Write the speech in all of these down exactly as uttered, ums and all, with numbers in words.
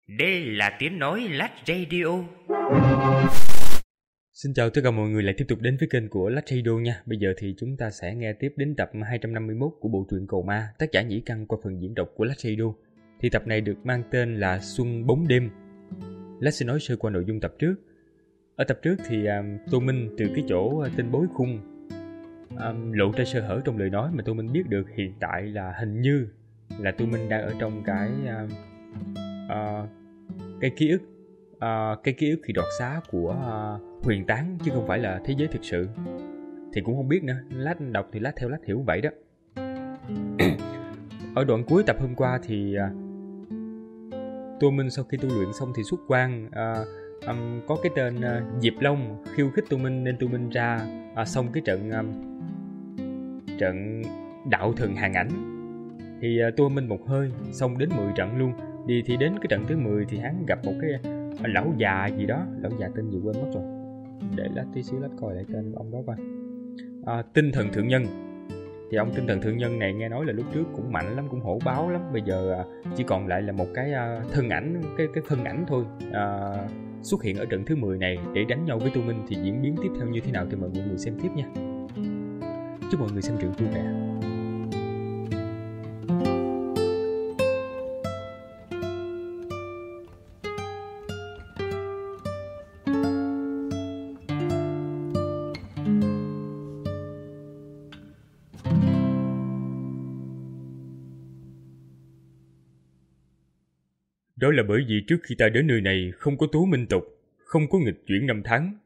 Đây là tiếng nói Lách Radio. Xin chào tất cả mọi người lại tiếp tục đến với kênh của Lách Radio nha. Bây giờ thì chúng ta sẽ nghe tiếp đến tập hai trăm năm mươi mốt của bộ truyện Cầu Ma, tác giả Nhĩ Căn qua phần diễn đọc của Lách Radio. Thì tập này được mang tên là Xuân Bóng Đêm. Lách sẽ nói sơ qua nội dung tập trước. Ở tập trước thì um, Tô Minh từ cái chỗ tên bối khung um, lộ ra sơ hở trong lời nói mà Tô Minh biết được hiện tại là hình như là Tô Minh đang ở trong cái uh, uh, cái ký ức uh, cái ký ức khi đoạt xá của uh, huyền tán chứ không phải là thế giới thực sự. Thì cũng không biết nữa, lát đọc thì lát theo lát hiểu vậy đó. Ở đoạn cuối tập hôm qua thì uh, Tô Minh sau khi tu luyện xong thì xuất quan, uh, um, có cái tên uh, Diệp Long khiêu khích Tô Minh nên Tô Minh ra uh, xong cái trận um, trận đạo thần hàng ảnh. Thì uh, Tô Minh một hơi xong đến mười trận luôn. Đi thì đến cái trận thứ mười thì hắn gặp một cái uh, lão già gì đó, lão già tên gì quên mất rồi. Để lát tí xíu lát coi lại tên ông đó coi. À, Tinh Thần Thượng Nhân. Thì ông Tinh Thần Thượng Nhân này nghe nói là lúc trước cũng mạnh lắm, cũng hổ báo lắm. Bây giờ à, chỉ còn lại là một cái à, thân ảnh, cái cái thân ảnh thôi à, xuất hiện ở trận thứ mười này để đánh nhau với Tô Minh. Thì diễn biến tiếp theo như thế nào thì mời mọi người xem tiếp nha. Chúc mọi người xem truyện vui vẻ. Đó là bởi vì trước khi ta đến nơi này không có tố minh tộc, không có nghịch chuyển năm tháng.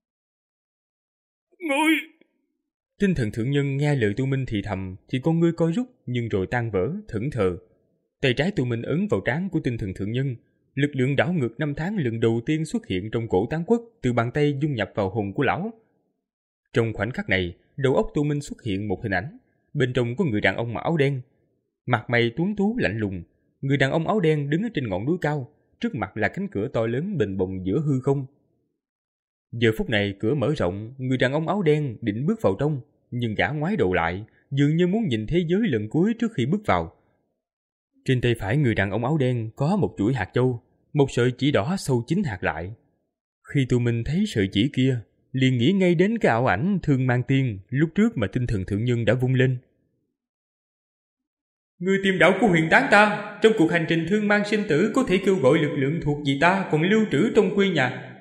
Ngươi! Tinh Thần Thượng Nhân nghe lời Tô Minh thì thầm thì con ngươi coi rút nhưng rồi tan vỡ, thẫn thờ. Tay trái Tô Minh ấn vào trán của Tinh Thần Thượng Nhân. Lực lượng đảo ngược năm tháng lần đầu tiên xuất hiện trong cổ tán quốc từ bàn tay dung nhập vào hồn của lão. Trong khoảnh khắc này, đầu óc Tô Minh xuất hiện một hình ảnh. Bên trong có người đàn ông mặc áo đen. Mặt mày tuấn tú lạnh lùng. Người đàn ông áo đen đứng ở trên ngọn núi cao, trước mặt là cánh cửa to lớn bềnh bồng giữa hư không. Giờ phút này cửa mở rộng, người đàn ông áo đen định bước vào trong, nhưng gã ngoái đầu lại, dường như muốn nhìn thế giới lần cuối trước khi bước vào. Trên tay phải người đàn ông áo đen có một chuỗi hạt châu, một sợi chỉ đỏ sâu chín hạt lại. Khi Tô Minh thấy sợi chỉ kia, liền nghĩ ngay đến cái ảo ảnh Thương Mang Tiên lúc trước mà Tinh Thần Thượng Nhân đã vung lên. Người tìm đạo của huyền tán ta, trong cuộc hành trình thương mang sinh tử có thể kêu gọi lực lượng thuộc về ta còn lưu trữ trong quê nhà.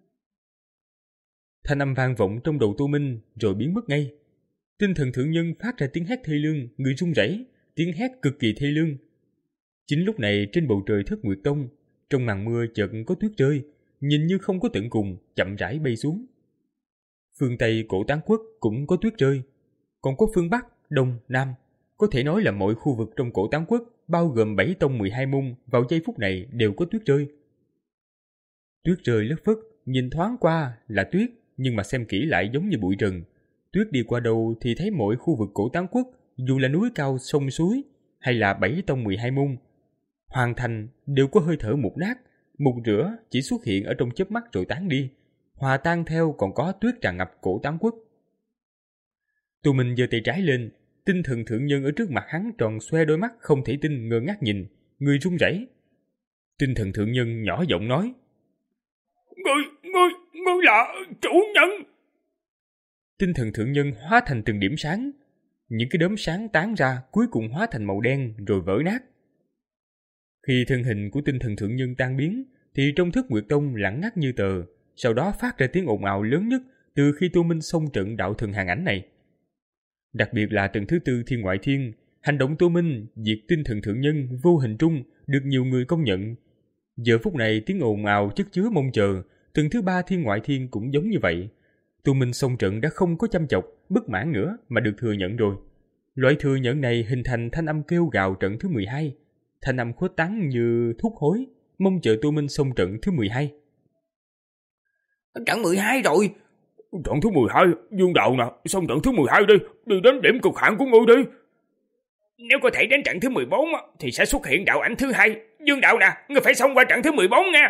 Thanh âm vang vọng trong đầu Tô Minh rồi biến mất ngay. Tinh Thần Thượng Nhân phát ra tiếng hét thê lương, người run rẩy, tiếng hét cực kỳ thê lương. Chính lúc này trên bầu trời Thất Nguyệt Tông, trong màn mưa chợt có tuyết rơi, nhìn như không có tận cùng, chậm rãi bay xuống. Phương Tây cổ tán quốc cũng có tuyết rơi, còn có phương Bắc, Đông, Nam. Có thể nói là mọi khu vực trong cổ tán quốc, bao gồm bảy tông mười hai môn, vào giây phút này đều có tuyết rơi. Tuyết rơi lất phất, nhìn thoáng qua là tuyết, nhưng mà xem kỹ lại giống như bụi rừng. Tuyết đi qua đâu thì thấy mỗi khu vực cổ tán quốc, dù là núi cao sông suối, hay là bảy tông mười hai môn, hoàn thành đều có hơi thở mục nát, mục rửa chỉ xuất hiện ở trong chớp mắt rồi tán đi, hòa tan theo còn có tuyết tràn ngập cổ tán quốc. Tô Minh giơ tay trái lên. Tinh Thần Thượng Nhân ở trước mặt hắn tròn xoe đôi mắt không thể tin, ngơ ngác nhìn, người run rẩy. Tinh Thần Thượng Nhân nhỏ giọng nói: Ngươi, ngươi, ngươi là chủ nhân. Tinh Thần Thượng Nhân hóa thành từng điểm sáng. Những cái đốm sáng tán ra cuối cùng hóa thành màu đen rồi vỡ nát. Khi thân hình của Tinh Thần Thượng Nhân tan biến thì trong Thất Nguyệt Tông lặng ngắt như tờ, sau đó phát ra tiếng ồn ào lớn nhất từ khi Tô Minh xông trận đạo thần hàng ảnh này. Đặc biệt là trận thứ tư Thiên Ngoại Thiên, hành động Tô Minh diệt Tinh Thần Thượng Nhân vô hình trung được nhiều người công nhận. Giờ phút này tiếng ồn ào chất chứa mong chờ, trận thứ ba Thiên Ngoại Thiên cũng giống như vậy. Tô Minh xông trận đã không có chăm chọc, bất mãn nữa mà được thừa nhận rồi. Loại thừa nhận này hình thành thanh âm kêu gào trận thứ mười hai, thanh âm khuếch tán như thúc hối, mong chờ Tô Minh xông trận thứ mười hai. Trận mười hai rồi. Trận thứ mười hai, Dương Đạo nè, xong trận thứ mười hai đi, đi đến điểm cực hạn của ngươi đi. Nếu có thể đến trận thứ mười bốn thì sẽ xuất hiện đạo ảnh thứ hai. Dương Đạo nè, ngươi phải xông qua trận thứ mười bốn nha.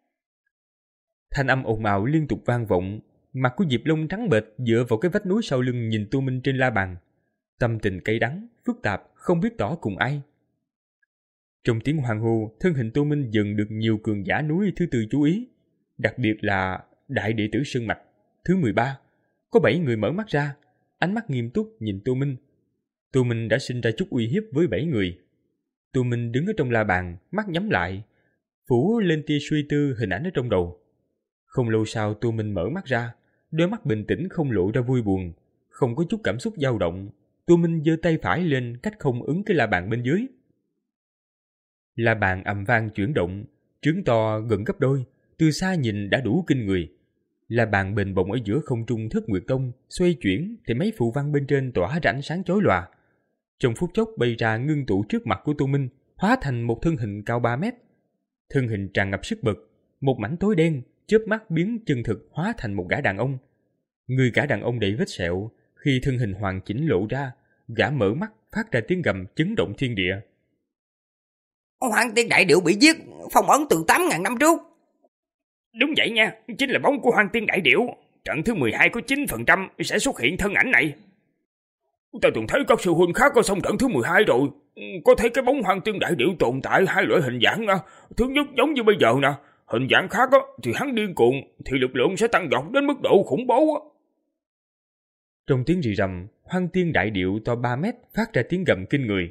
Thanh âm ồn ào liên tục vang vọng, mặt của Diệp Long trắng bệch dựa vào cái vách núi sau lưng nhìn Tô Minh trên la bàn. Tâm tình cay đắng, phức tạp, không biết tỏ cùng ai. Trong tiếng hoan hô, thân hình Tô Minh dần được nhiều cường giả núi thứ tư chú ý, đặc biệt là đại đệ tử Sơn Mạch thứ mười ba. Có bảy người mở mắt ra, ánh mắt nghiêm túc nhìn Tô Minh. Tô Minh đã sinh ra chút uy hiếp với bảy người. Tô Minh đứng ở trong la bàn, mắt nhắm lại, phủ lên tia suy tư hình ảnh ở trong đầu. Không lâu sau Tô Minh mở mắt ra, đôi mắt bình tĩnh không lộ ra vui buồn, không có chút cảm xúc dao động. Tô Minh giơ tay phải lên cách không ứng cái la bàn bên dưới. La bàn ầm vang chuyển động, trướng to gần gấp đôi, từ xa nhìn đã đủ kinh người. La bàn bền bồng ở giữa không trung Thất Nguyệt Tông xoay chuyển thì mấy phù văn bên trên tỏa ra ánh sáng chói lòa. Trong phút chốc bay ra ngưng tụ trước mặt của Tô Minh, hóa thành một thân hình cao ba mét. Thân hình tràn ngập sức bật, một mảnh tối đen chớp mắt biến chân thực hóa thành một gã đàn ông. Người gã đàn ông đầy vết sẹo, khi thân hình hoàn chỉnh lộ ra, gã mở mắt phát ra tiếng gầm chấn động thiên địa. Hoàng Tiên Đại Điệu bị giết, phong ấn từ tám ngàn năm trước. Đúng vậy nha, chính là bóng của Hoang Tiên Đại Điệu. Trận thứ mười hai có chín phần trăm sẽ xuất hiện thân ảnh này. Ta từng thấy các sư huynh khác có xong trận thứ mười hai rồi. Có thấy cái bóng Hoang Tiên Đại Điệu tồn tại hai loại hình dạng nha. Thứ nhất giống như bây giờ nè, hình dạng khác á, thì hắn điên cuồng, thì lực lượng sẽ tăng vọt đến mức độ khủng bố á. Trong tiếng rì rầm, Hoang Tiên Đại Điệu to ba mét phát ra tiếng gầm kinh người.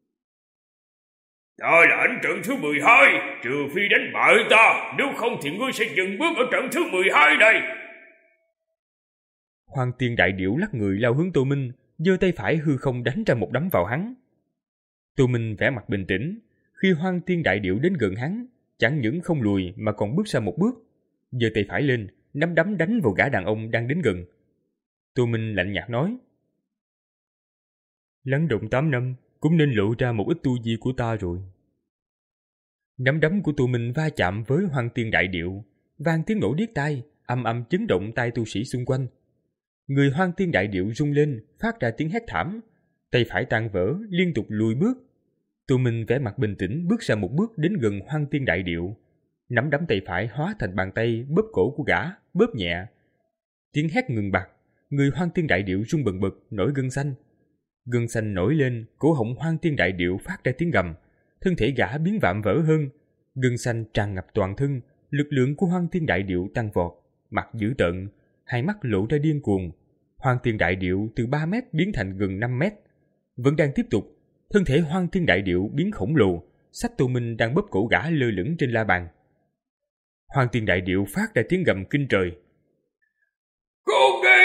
Ta là anh trận thứ mười hai, trừ phi đánh bại ta, nếu không thì ngươi sẽ dừng bước ở trận thứ mười hai này. Hoang Tiên Đại Điệu lắc người lao hướng Tô Minh, giơ tay phải hư không đánh ra một đấm vào hắn. Tô Minh vẻ mặt bình tĩnh, khi Hoang Tiên Đại Điệu đến gần hắn, chẳng những không lùi mà còn bước ra một bước, giơ tay phải lên, nắm đấm đánh vào gã đàn ông đang đến gần. Tô Minh lạnh nhạt nói: Lắng động tám năm, cũng nên lộ ra một ít tu vi của ta rồi. Nắm đấm của Tô Minh va chạm với Hoang Tiên Đại Điệu, vang tiếng nổ điếc tai, âm âm chấn động tai tu sĩ xung quanh. Người Hoang Tiên Đại Điệu rung lên, phát ra tiếng hét thảm, tay phải tan vỡ, liên tục lùi bước. Tô Minh vẻ mặt bình tĩnh bước ra một bước đến gần Hoang Tiên Đại Điệu, nắm đấm tay phải hóa thành bàn tay bóp cổ của gã, bóp nhẹ. Tiếng hét ngừng bặt, người Hoang Tiên Đại Điệu rung bần bật, nổi gân xanh. Gân xanh nổi lên, cổ họng Hoang Tiên Đại Điệu phát ra tiếng gầm, thân thể gã biến vạm vỡ hơn, gân xanh tràn ngập toàn thân, lực lượng của Hoang Tiên Đại Điệu tăng vọt, mặt dữ tợn, hai mắt lộ ra điên cuồng. Hoang Tiên Đại Điệu từ ba mét biến thành gần năm mét, vẫn đang tiếp tục. Thân thể Hoang Tiên Đại Điệu biến khổng lồ, xách Tô Minh đang bóp cổ gã lơ lửng trên la bàn. Hoang Tiên Đại Điệu phát ra tiếng gầm kinh trời. Cô kỳ!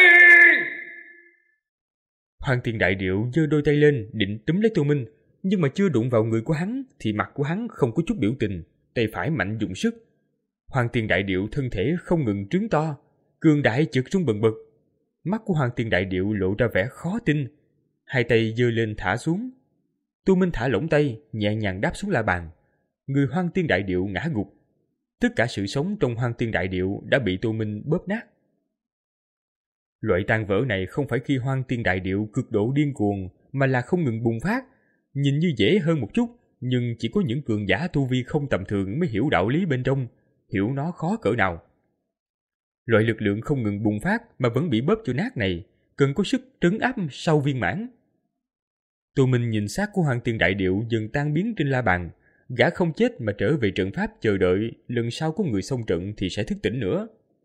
Hoang Tiên Đại Điệu giơ đôi tay lên định túm lấy Tô Minh, nhưng mà chưa đụng vào người của hắn thì mặt của hắn không có chút biểu tình, tay phải mạnh dùng sức. Hoang Tiên Đại Điệu thân thể không ngừng trướng to, cường đại chợt rung bần bật. Mắt của Hoang Tiên Đại Điệu lộ ra vẻ khó tin, hai tay giơ lên thả xuống. Tô Minh thả lỏng tay, nhẹ nhàng đáp xuống la bàn. Người Hoang Tiên Đại Điệu ngã gục. Tất cả sự sống trong Hoang Tiên Đại Điệu đã bị Tô Minh bóp nát. Loại tan vỡ này không phải khi Hoang Tiên Đại Điệu cực độ điên cuồng, mà là không ngừng bùng phát. Nhìn như dễ hơn một chút, nhưng chỉ có những cường giả tu vi không tầm thường mới hiểu đạo lý bên trong, hiểu nó khó cỡ nào. Loại lực lượng không ngừng bùng phát mà vẫn bị bóp cho nát này, cần có sức trấn áp sau viên mãn. Tô Minh nhìn xác của Hoang Tiên Đại Điệu dần tan biến trên la bàn, gã không chết mà trở về trận pháp chờ đợi lần sau có người xông trận thì sẽ thức tỉnh nữa.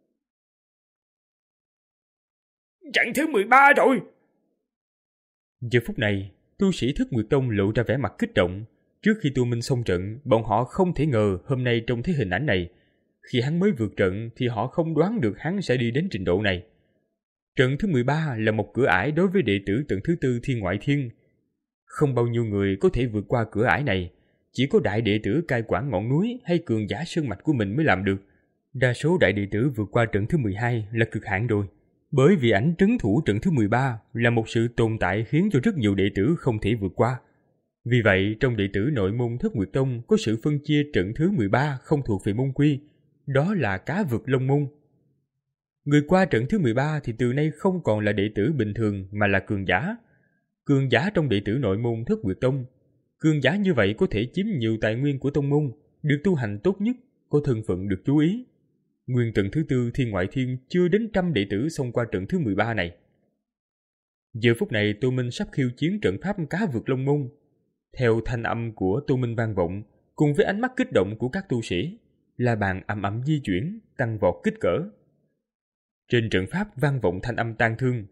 Trận thứ mười ba rồi. Giờ phút này, tu sĩ Thất Nguyệt Tông lộ ra vẻ mặt kích động. Trước khi Tô Minh xông trận, bọn họ không thể ngờ hôm nay trông thấy hình ảnh này. Khi hắn mới vượt trận thì họ không đoán được hắn sẽ đi đến trình độ này. Trận thứ mười ba là một cửa ải đối với đệ tử tầng thứ tư Thiên Ngoại Thiên. Không bao nhiêu người có thể vượt qua cửa ải này, chỉ có đại đệ tử cai quản ngọn núi hay cường giả sơn mạch của mình mới làm được. Đa số đại đệ tử vượt qua trận thứ mười hai là cực hạn rồi. Bởi vì ảnh trấn thủ trận thứ mười ba là một sự tồn tại khiến cho rất nhiều đệ tử không thể vượt qua. Vì vậy, trong đệ tử nội môn Thất Nguyệt Tông có sự phân chia trận thứ mười ba không thuộc về môn quy, đó là cá vực long môn. Người qua trận thứ mười ba thì từ nay không còn là đệ tử bình thường mà là cường giả. Cường giả trong đệ tử nội môn Thất Nguyệt Tông. Cường giả như vậy có thể chiếm nhiều tài nguyên của tông môn, được tu hành tốt nhất, có thân phận được chú ý. Nguyên trận thứ tư Thiên Ngoại Thiên chưa đến trăm đệ tử xông qua trận thứ mười ba này. Giờ phút này Tô Minh sắp khiêu chiến trận pháp cá vực long môn. Theo thanh âm của Tô Minh vang vọng, cùng với ánh mắt kích động của các tu sĩ, la bàn ầm ầm di chuyển, tăng vọt kích cỡ. Trên trận pháp vang vọng thanh âm tang thương.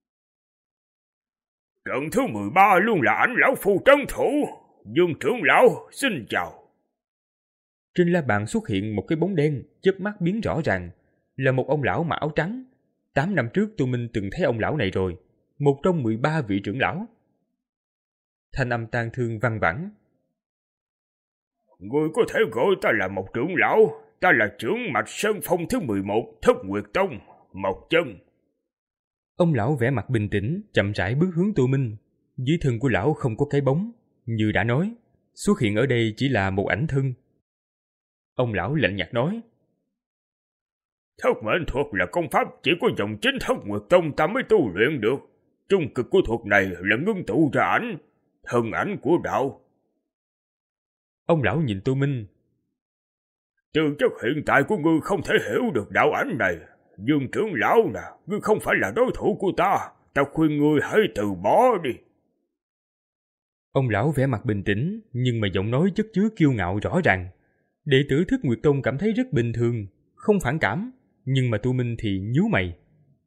Trận thứ mười ba luôn là ảnh lão phu trấn thủ. Dương trưởng lão, xin chào. Trên la bàn xuất hiện một cái bóng đen, chớp mắt biến rõ ràng, là một ông lão mặc áo trắng. Tám năm trước Tô Minh từng thấy ông lão này rồi, một trong mười ba vị trưởng lão. Thanh âm tang thương văng vẳng. Ngươi có thể gọi ta là một trưởng lão, ta là trưởng mạch Sơn Phong thứ mười một, Thất Nguyệt Tông, Mộc Chân. Ông lão vẻ mặt bình tĩnh, chậm rãi bước hướng Tô Minh. Dưới thân của lão không có cái bóng, như đã nói, xuất hiện ở đây chỉ là một ảnh thân. Ông lão lạnh nhạt nói: Thất mệnh thuật là công pháp chỉ có dòng chính Thất Nguyệt Tông ta mới tu luyện được. Trung cực của thuật này là ngưng tụ ra ảnh, thân ảnh của đạo. Ông lão nhìn Tô Minh. Tư chất hiện tại của ngươi không thể hiểu được đạo ảnh này. Dương trưởng lão nè, ngươi không phải là đối thủ của ta, ta khuyên ngươi hãy từ bỏ đi. Ông lão vẻ mặt bình tĩnh, nhưng mà giọng nói chất chứa kiêu ngạo rõ ràng. Đệ tử Thất Nguyệt Tông cảm thấy rất bình thường, không phản cảm, nhưng mà Tô Minh thì nhíu mày.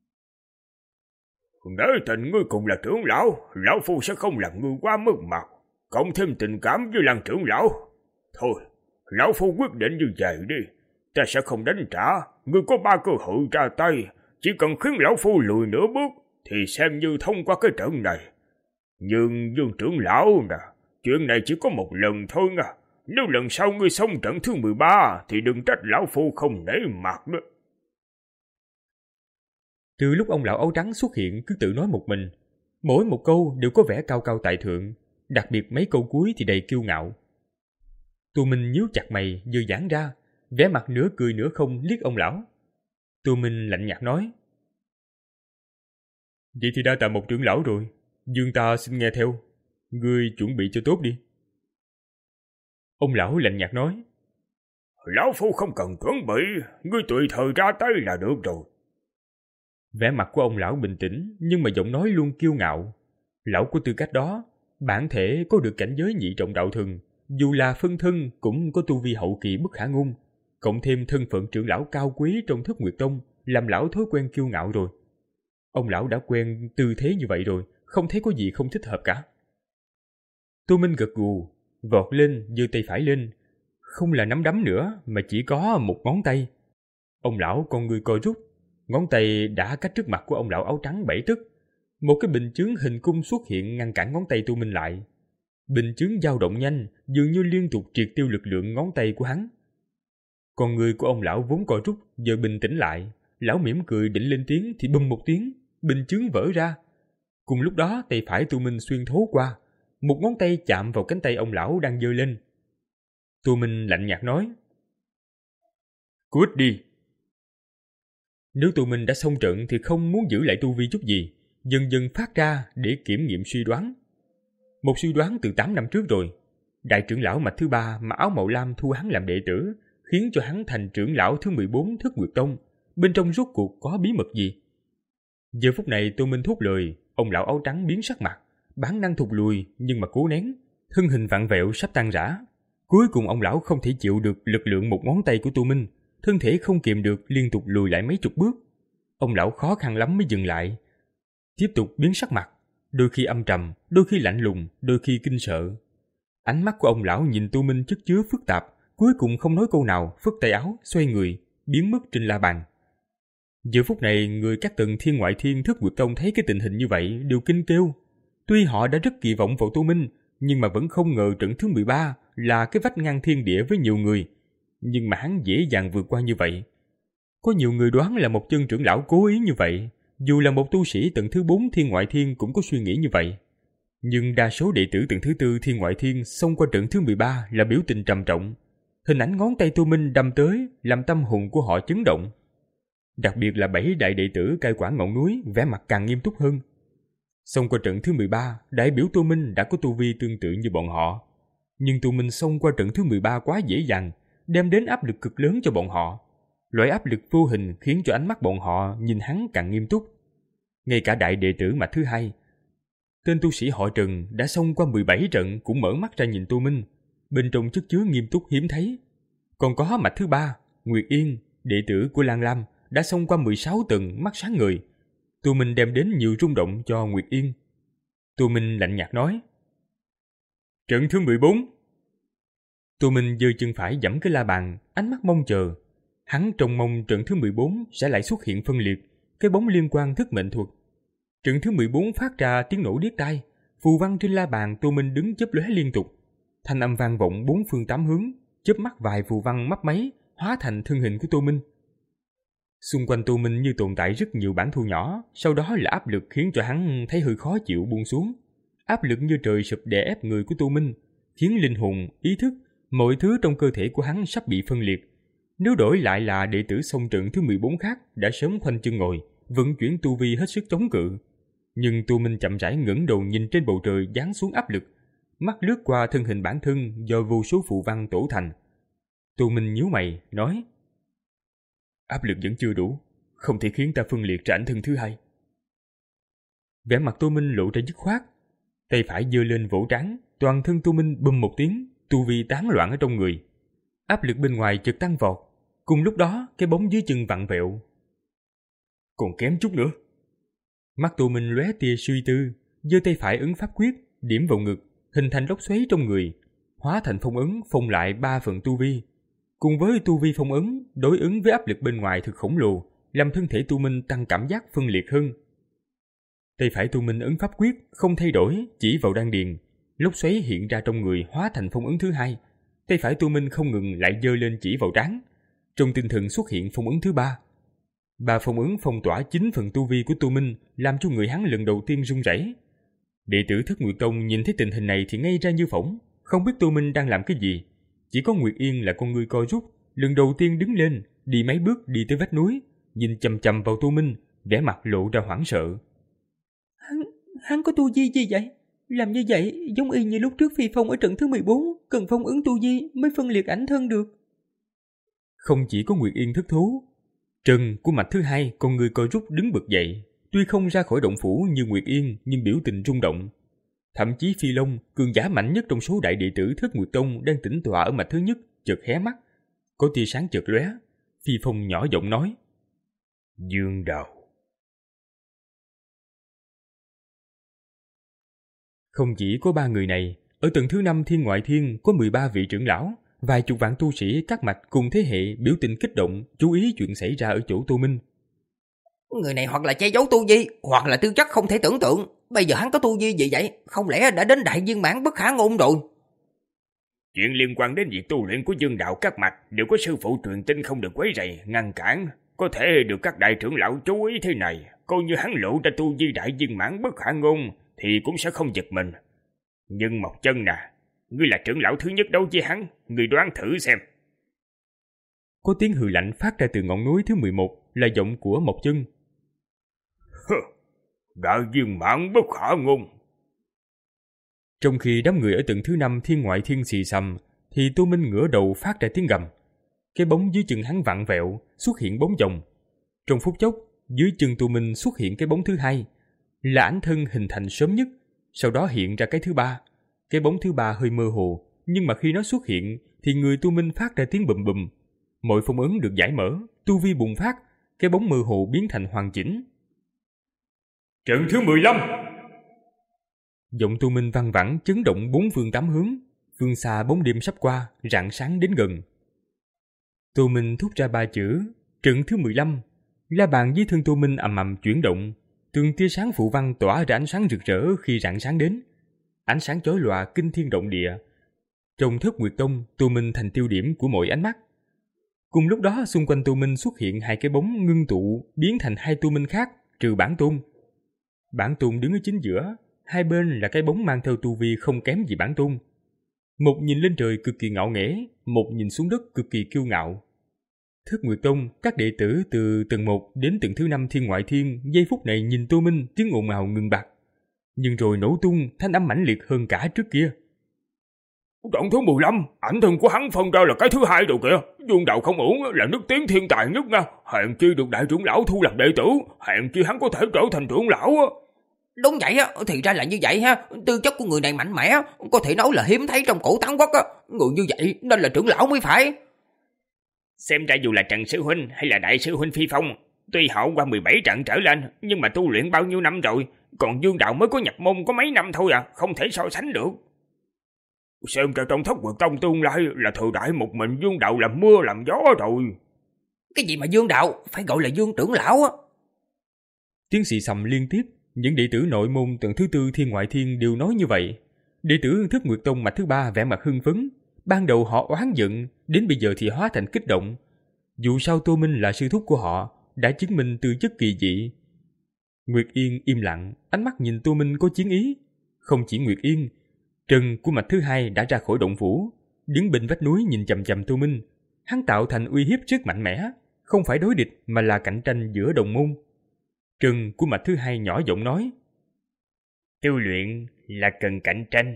Nếu tình ngươi cùng là trưởng lão, lão phu sẽ không làm ngươi quá mất mặt, cộng thêm tình cảm với làng trưởng lão. Thôi, lão phu quyết định như vậy đi, ta sẽ không đánh trả, ngươi có ba cơ hội ra tay, chỉ cần khiến lão phu lùi nửa bước, thì xem như thông qua cái trận này. Nhưng Dương trưởng lão nè, chuyện này chỉ có một lần thôi nha. Nếu lần sau ngươi xong trận thứ mười ba thì đừng trách lão phu không nể mặt nữa. Từ lúc ông lão áo trắng xuất hiện cứ tự nói một mình, mỗi một câu đều có vẻ cao cao tại thượng, đặc biệt mấy câu cuối thì đầy kiêu ngạo. Tô Minh nhíu chặt mày vừa giãn ra, vẻ mặt nửa cười nửa không liếc ông lão. Tô Minh lạnh nhạt nói: Vậy thì đa tạ một trưởng lão rồi, Dương ta xin nghe theo, ngươi chuẩn bị cho tốt đi. Ông lão lạnh nhạt nói: Lão phu không cần chuẩn bị, ngươi tùy thời ra tay là được rồi. Vẻ mặt của ông lão bình tĩnh, nhưng mà giọng nói luôn kiêu ngạo. Lão có tư cách đó, bản thể có được cảnh giới nhị trọng đạo thần, dù là phân thân cũng có tu vi hậu kỳ bất khả ngôn, cộng thêm thân phận trưởng lão cao quý trong Thất Nguyệt Tông, làm lão thói quen kiêu ngạo rồi. Ông lão đã quen tư thế như vậy rồi, không thấy có gì không thích hợp cả. Tô Minh gật gù, vọt lên, giơ tay phải lên, không là nắm đấm nữa mà chỉ có một ngón tay. Ông lão con người co rút, ngón tay đã cách trước mặt của ông lão áo trắng bảy tấc. Một cái bình chướng hình cung xuất hiện ngăn cản ngón tay Tô Minh lại. Bình chướng dao động nhanh, dường như liên tục triệt tiêu lực lượng ngón tay của hắn. Con người của ông lão vốn co rút giờ bình tĩnh lại, lão mỉm cười định lên tiếng thì bùm một tiếng, bình chướng vỡ ra. Cùng lúc đó tay phải Tô Minh xuyên thấu qua, một ngón tay chạm vào cánh tay ông lão đang giơ lên. Tô Minh lạnh nhạt nói: Cút đi. Nếu Tô Minh đã xong trận thì không muốn giữ lại tu vi chút gì, dần dần phát ra để kiểm nghiệm suy đoán. Một suy đoán từ tám năm trước rồi. Đại trưởng lão mạch thứ ba mặc áo màu lam thu hắn làm đệ tử, khiến cho hắn thành trưởng lão thứ mười bốn Thất Nguyệt Tông. Bên trong rốt cuộc có bí mật gì? Giờ phút này Tô Minh thốt lời, ông lão áo trắng biến sắc mặt, bản năng thụt lùi nhưng mà cố nén, thân hình vặn vẹo sắp tan rã. Cuối cùng ông lão không thể chịu được lực lượng một ngón tay của Tô Minh, thân thể không kiềm được liên tục lùi lại mấy chục bước. Ông lão khó khăn lắm mới dừng lại, tiếp tục biến sắc mặt, đôi khi âm trầm, đôi khi lạnh lùng, đôi khi kinh sợ. Ánh mắt của ông lão nhìn Tô Minh chất chứa phức tạp, cuối cùng không nói câu nào, phất tay áo, xoay người, biến mất trên la bàn. Giờ phút này, người các tầng thiên ngoại thiên Thất Nguyệt Tông thấy cái tình hình như vậy đều kinh kêu. Tuy họ đã rất kỳ vọng vào Tô Minh, nhưng mà vẫn không ngờ trận thứ mười ba là cái vách ngăn thiên địa với nhiều người. Nhưng mà hắn dễ dàng vượt qua như vậy. Có nhiều người đoán là một chân trưởng lão cố ý như vậy, dù là một tu sĩ tầng thứ bốn thiên ngoại thiên cũng có suy nghĩ như vậy. Nhưng đa số đệ tử tầng thứ tư thiên ngoại thiên xông qua trận thứ mười ba là biểu tình trầm trọng. Hình ảnh ngón tay Tô Minh đâm tới làm tâm hồn của họ chấn động. Đặc biệt là bảy đại đệ tử cai quản ngọn núi vẻ mặt càng nghiêm túc hơn. Xông qua trận thứ mười ba, đại biểu Tô Minh đã có tu vi tương tự như bọn họ. Nhưng Tô Minh xông qua trận thứ mười ba quá dễ dàng, đem đến áp lực cực lớn cho bọn họ. Loại áp lực vô hình khiến cho ánh mắt bọn họ nhìn hắn càng nghiêm túc. Ngay cả đại đệ tử mạch thứ hai, tên tu sĩ họ Trần đã xông qua mười bảy trận cũng mở mắt ra nhìn Tô Minh. bên trong chất chứa nghiêm túc hiếm thấy. Còn có mạch thứ ba, Nguyệt Yên, đệ tử của Lan Lam, đã xông qua mười sáu tầng mắt sáng ngời. Tô Minh đem đến nhiều rung động cho Nguyệt Yên. Tô Minh lạnh nhạt nói: Trận thứ mười bốn. Tô Minh giơ chân phải giẫm cái la bàn, ánh mắt mong chờ. Hắn trông mong trận thứ mười bốn sẽ lại xuất hiện phân liệt, cái bóng liên quan thức mệnh thuật. Trận thứ mười bốn phát ra tiếng nổ điếc tai, phù văn trên la bàn Tô Minh đứng chớp lóe liên tục. Thanh âm vang vọng bốn phương tám hướng, chớp mắt vài phù văn mấp máy hóa thành thân hình của Tô Minh. Xung quanh Tô Minh như tồn tại rất nhiều bản thu nhỏ, sau đó là áp lực khiến cho hắn thấy hơi khó chịu buông xuống. Áp lực như trời sụp đè ép người của Tô Minh, khiến linh hồn, ý thức, mọi thứ trong cơ thể của hắn sắp bị phân liệt. Nếu đổi lại là đệ tử xông trận thứ mười bốn khác đã sớm khoanh chân ngồi, vận chuyển tu vi hết sức chống cự. Nhưng Tô Minh chậm rãi ngẩng đầu nhìn trên bầu trời giáng xuống áp lực, mắt lướt qua thân hình bản thân do vô số phù văn tổ thành. Tô Minh nhíu mày, nói: Áp lực vẫn chưa đủ, không thể khiến ta phân liệt ra ảnh thân thứ hai. Vẻ mặt Tô Minh lộ ra dứt khoát, tay phải giơ lên vỗ trán, toàn thân Tô Minh bùm một tiếng, tu vi tán loạn ở trong người. Áp lực bên ngoài chợt tăng vọt, cùng lúc đó cái bóng dưới chân vặn vẹo. Còn kém chút nữa. Mắt Tô Minh lóe tia suy tư, giơ tay phải ấn pháp quyết, điểm vào ngực, hình thành lốc xoáy trong người, hóa thành phong ấn phong lại ba phần tu vi. Cùng với tu vi phong ấn đối ứng với áp lực bên ngoài thực khổng lồ, làm thân thể Tô Minh tăng cảm giác phân liệt hơn. Tay phải Tô Minh ấn pháp quyết không thay đổi, chỉ vào đan điền, lốc xoáy hiện ra trong người hóa thành phong ấn thứ hai. Tay phải Tô Minh không ngừng lại giơ lên chỉ vào trán, trong tinh thần xuất hiện phong ấn thứ ba. Ba phong ấn phong tỏa chín phần tu vi của Tô Minh, làm cho người hắn lần đầu tiên run rẩy. Đệ tử Thất Nguyệt Tông nhìn thấy tình hình này thì ngây ra như phỏng, không biết Tô Minh đang làm cái gì. Chỉ có Nguyệt Yên là con người co rút, lần đầu tiên đứng lên, đi mấy bước đi tới vách núi, nhìn chằm chằm vào Tô Minh, vẻ mặt lộ ra hoảng sợ. Hắn, hắn có tu vi gì vậy? Làm như vậy giống y như lúc trước phi phong ở trận thứ mười bốn, cần phong ấn tu vi mới phân liệt ảnh thân được. Không chỉ có Nguyệt Yên thất thú, Trần của mạch thứ hai con người co rút đứng bật dậy, tuy không ra khỏi động phủ như Nguyệt Yên nhưng biểu tình rung động. Thậm chí Phi Long, cường giả mạnh nhất trong số đại đệ tử Thất Nguyệt Tông đang tĩnh tọa ở mạch thứ nhất, chợt hé mắt, có tia sáng chợt lóe. Phi Phong nhỏ giọng nói: Dương Đào. Không chỉ có ba người này, ở tầng thứ năm Thiên Ngoại Thiên có mười ba vị trưởng lão, vài chục vạn tu sĩ các mạch cùng thế hệ biểu tình kích động, chú ý chuyện xảy ra ở chỗ Tô Minh. Người này hoặc là che giấu tu vi, hoặc là tư chất không thể tưởng tượng. Bây giờ hắn có tu vi gì vậy? Không lẽ đã đến đại viên mãn bất khả ngôn rồi? Chuyện liên quan đến việc tu luyện của Dương Đạo các mạch đều có sư phụ truyền tin không được quấy rầy, ngăn cản. Có thể được các đại trưởng lão chú ý thế này, coi như hắn lộ ra tu vi đại viên mãn bất khả ngôn thì cũng sẽ không giật mình. Nhưng Mộc Chân nè, ngươi là trưởng lão thứ nhất đấu với hắn, ngươi đoán thử xem. Có tiếng hừ lạnh phát ra từ ngọn núi thứ mười một, là giọng của Mộc Chân. Đại viên mãn bất khả ngôn. Trong khi đám người ở tầng thứ năm Thiên Ngoại Thiên xì xầm, thì Tô Minh ngửa đầu phát ra tiếng gầm. Cái bóng dưới chân hắn vặn vẹo, xuất hiện bóng chồng. Trong phút chốc, dưới chân Tô Minh xuất hiện cái bóng thứ hai, là ảnh thân hình thành sớm nhất, sau đó hiện ra cái thứ ba. Cái bóng thứ ba hơi mơ hồ, nhưng mà khi nó xuất hiện thì người Tô Minh phát ra tiếng bùm bùm. Mọi phong ấn được giải mở, tu vi bùng phát, cái bóng mơ hồ biến thành hoàn chỉnh. Trận thứ mười lăm. Giọng Tô Minh vang vẳng chấn động bốn phương tám hướng. Phương xa bóng đêm sắp qua, rạng sáng đến gần. Tô Minh thốt ra ba chữ trận thứ mười lăm. La bàn dưới thân Tô Minh ầm ầm chuyển động, từng tia sáng phụ văn tỏa ra ánh sáng rực rỡ khi rạng sáng đến. Ánh sáng chói lòa kinh thiên động địa. Trong Thất Nguyệt Tông, Tô Minh thành tiêu điểm của mọi ánh mắt. Cùng lúc đó, xung quanh Tô Minh xuất hiện hai cái bóng ngưng tụ, biến thành hai Tô Minh khác, trừ Bản Tôn. Bản Tôn đứng ở chính giữa, hai bên là cái bóng mang theo tu vi không kém gì Bản Tôn. Một nhìn lên trời cực kỳ ngạo nghễ, một nhìn xuống đất cực kỳ kiêu ngạo. Thất Nguyệt Tông, các đệ tử từ tầng một đến tầng thứ năm Thiên Ngoại Thiên, giây phút này nhìn Tô Minh, tiếng ồn ào ngừng bặt. Nhưng rồi nổ tung, thanh âm mãnh liệt hơn cả trước kia. Trận thứ mười lăm, ảnh thân của hắn phân ra là cái thứ hai rồi kìa. Dương Đạo không ổn, là nước tiếng thiên tài nhất nha. Hèn chi được đại trưởng lão thu làm đệ tử, hèn chi hắn có thể trở thành trưởng lão. Đúng vậy á, thì ra là như vậy ha. Tư chất của người này mạnh mẽ, có thể nói là hiếm thấy trong cổ tán quốc á. Người như vậy nên là trưởng lão mới phải. Xem ra dù là Trần sư huynh hay là đại sư huynh Phi Phong, tuy họ qua mười bảy trận trở lên, nhưng mà tu luyện bao nhiêu năm rồi, còn Dương Đạo mới có nhập môn có mấy năm thôi à, không thể so sánh được. Xem ra trong Thất Nguyệt Tông tương lai là thời đại một mình Dương Đạo làm mưa làm gió rồi. Cái gì mà Dương Đạo, phải gọi là Dương trưởng lão á. Tiếng xì xầm liên tiếp, những đệ tử nội môn tầng thứ tư Thiên Ngoại Thiên đều nói như vậy. Đệ tử Thất Nguyệt Tông mạch thứ ba vẻ mặt hưng phấn, ban đầu họ oán giận, đến bây giờ thì hóa thành kích động. Dù sao Tô Minh là sư thúc của họ, đã chứng minh tư chất kỳ dị. Nguyệt Yên im lặng, ánh mắt nhìn Tô Minh có chiến ý. Không chỉ Nguyệt Yên, Trần của mạch thứ hai đã ra khỏi động phủ, đứng bên vách núi nhìn chằm chằm Tô Minh. Hắn tạo thành uy hiếp rất mạnh mẽ, không phải đối địch mà là cạnh tranh giữa đồng môn. Trần của mạch thứ hai nhỏ giọng nói: Tu luyện là cần cạnh tranh.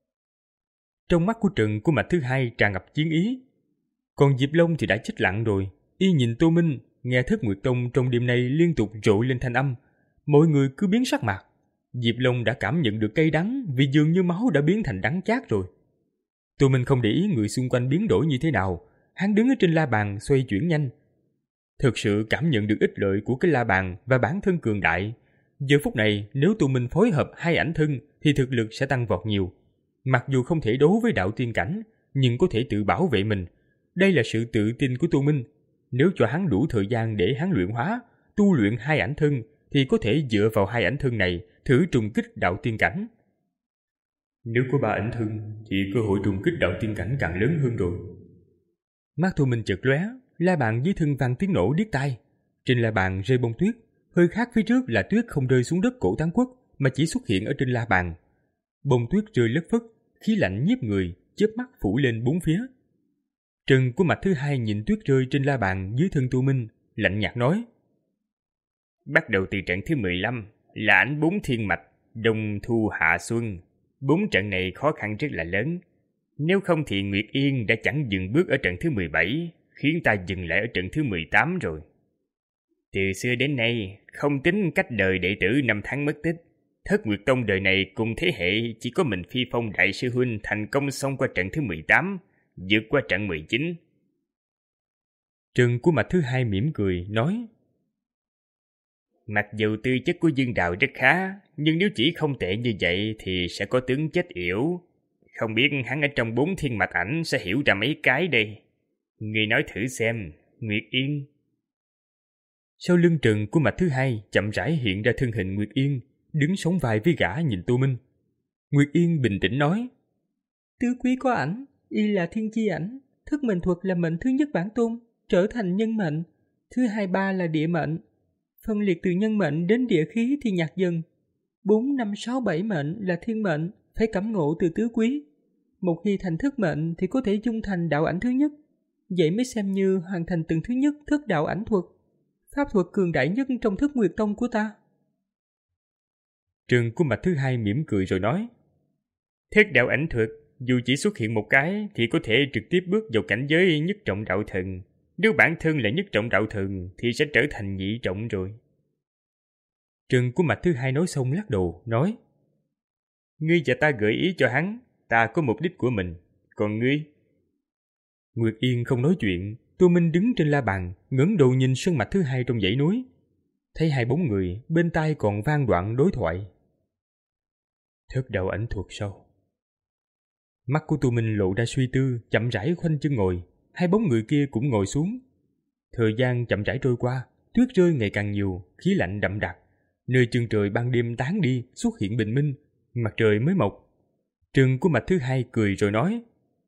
Trong mắt của Trần của mạch thứ hai tràn ngập chiến ý. Còn Diệp Long thì đã chết lặng rồi, y nhìn Tô Minh, nghe Thất Nguyệt Tông trong đêm nay liên tục rội lên thanh âm, mọi người cứ biến sắc mặt. Diệp Long đã cảm nhận được cay đắng vì dường như máu đã biến thành đắng chát rồi. Tô Minh không để ý người xung quanh biến đổi như thế nào, hắn đứng ở trên la bàn xoay chuyển nhanh. Thực sự cảm nhận được ích lợi của cái la bàn và bản thân cường đại. Giờ phút này nếu Tô Minh phối hợp hai ảnh thân thì thực lực sẽ tăng vọt nhiều. Mặc dù không thể đấu với đạo tiên cảnh, nhưng có thể tự bảo vệ mình. Đây là sự tự tin của Tô Minh. Nếu cho hắn đủ thời gian để hắn luyện hóa, tu luyện hai ảnh thân, thì có thể dựa vào hai ảnh thân này thử trùng kích đạo tiên cảnh. Nếu có ba ảnh thân thì cơ hội trùng kích đạo tiên cảnh càng lớn hơn rồi. Mắt Tô Minh chợt lóe, la bàn dưới thân vang tiếng nổ điếc tai. Trên la bàn rơi bông tuyết, hơi khác phía trước là tuyết không rơi xuống đất cổ tán quốc mà chỉ xuất hiện ở trên la bàn. Bông tuyết rơi lất phất, khí lạnh nhiếp người, chớp mắt phủ lên bốn phía. Trần của mạch thứ hai nhìn tuyết rơi trên la bàn dưới thân Tô Minh, lạnh nhạt nói: Bắt đầu từ trận thứ mười lăm là ảnh bốn thiên mạch, đông thu hạ xuân. Bốn trận này khó khăn rất là lớn. Nếu không thì Nguyệt Yên đã chẳng dừng bước ở trận thứ mười bảy, khiến ta dừng lại ở trận thứ mười tám rồi. Từ xưa đến nay, không tính cách đời đệ tử năm tháng mất tích, Thất Nguyệt Tông đời này cùng thế hệ chỉ có mình Phi Phong đại sư huynh thành công xông qua trận thứ mười tám, vượt qua trận mười chín. Trần của mạch thứ hai mỉm cười, nói: Mặc dù tư chất của Dương Đạo rất khá, nhưng nếu chỉ không tệ như vậy thì sẽ có tướng chết yểu. Không biết hắn ở trong bốn thiên mạch ảnh sẽ hiểu ra mấy cái đây. Ngươi nói thử xem, Nguyệt Yên. Sau lưng Trần của mạch thứ hai chậm rãi hiện ra thân hình Nguyệt Yên, đứng sóng vai với gã nhìn Tô Minh. Nguyệt Yên bình tĩnh nói: Tứ quý có ảnh, y là thiên chi ảnh, thức mệnh thuật là mệnh thứ nhất bản tôn, trở thành nhân mệnh. Thứ hai ba là địa mệnh. Phân liệt từ nhân mệnh đến địa khí thì nhạt dần. Bốn, năm, sáu, bảy mệnh là thiên mệnh, phải cảm ngộ từ tứ quý. Một khi thành thức mệnh thì có thể dung thành đạo ảnh thứ nhất. Vậy mới xem như hoàn thành từng thứ nhất thức đạo ảnh thuật, pháp thuật cường đại nhất trong Thất Nguyệt Tông của ta. Trần của mạch thứ hai mỉm cười rồi nói: Thức đạo ảnh thuật dù chỉ xuất hiện một cái thì có thể trực tiếp bước vào cảnh giới nhất trọng đạo thần. Nếu bản thân là nhất trọng đạo thần thì sẽ trở thành nhị trọng rồi. Trần của mạch thứ hai nói xong lắc đầu, nói: Ngươi và ta gợi ý cho hắn, ta có mục đích của mình, còn ngươi? Nguyệt Yên không nói chuyện. Tô Minh đứng trên la bàn, ngẩng đầu nhìn sơn mạch thứ hai trong dãy núi. Thấy hai bóng người, bên tai còn vang đoạn đối thoại. Thức đạo ảnh thuật sao? Mắt của Tô Minh lộ ra suy tư, chậm rãi khoanh chân ngồi. Hai bóng người kia cũng ngồi xuống. Thời gian chậm rãi trôi qua, tuyết rơi ngày càng nhiều, khí lạnh đậm đặc. Nơi chân trời ban đêm tán đi, xuất hiện bình minh, mặt trời mới mọc. Trần của mạch thứ hai cười rồi nói: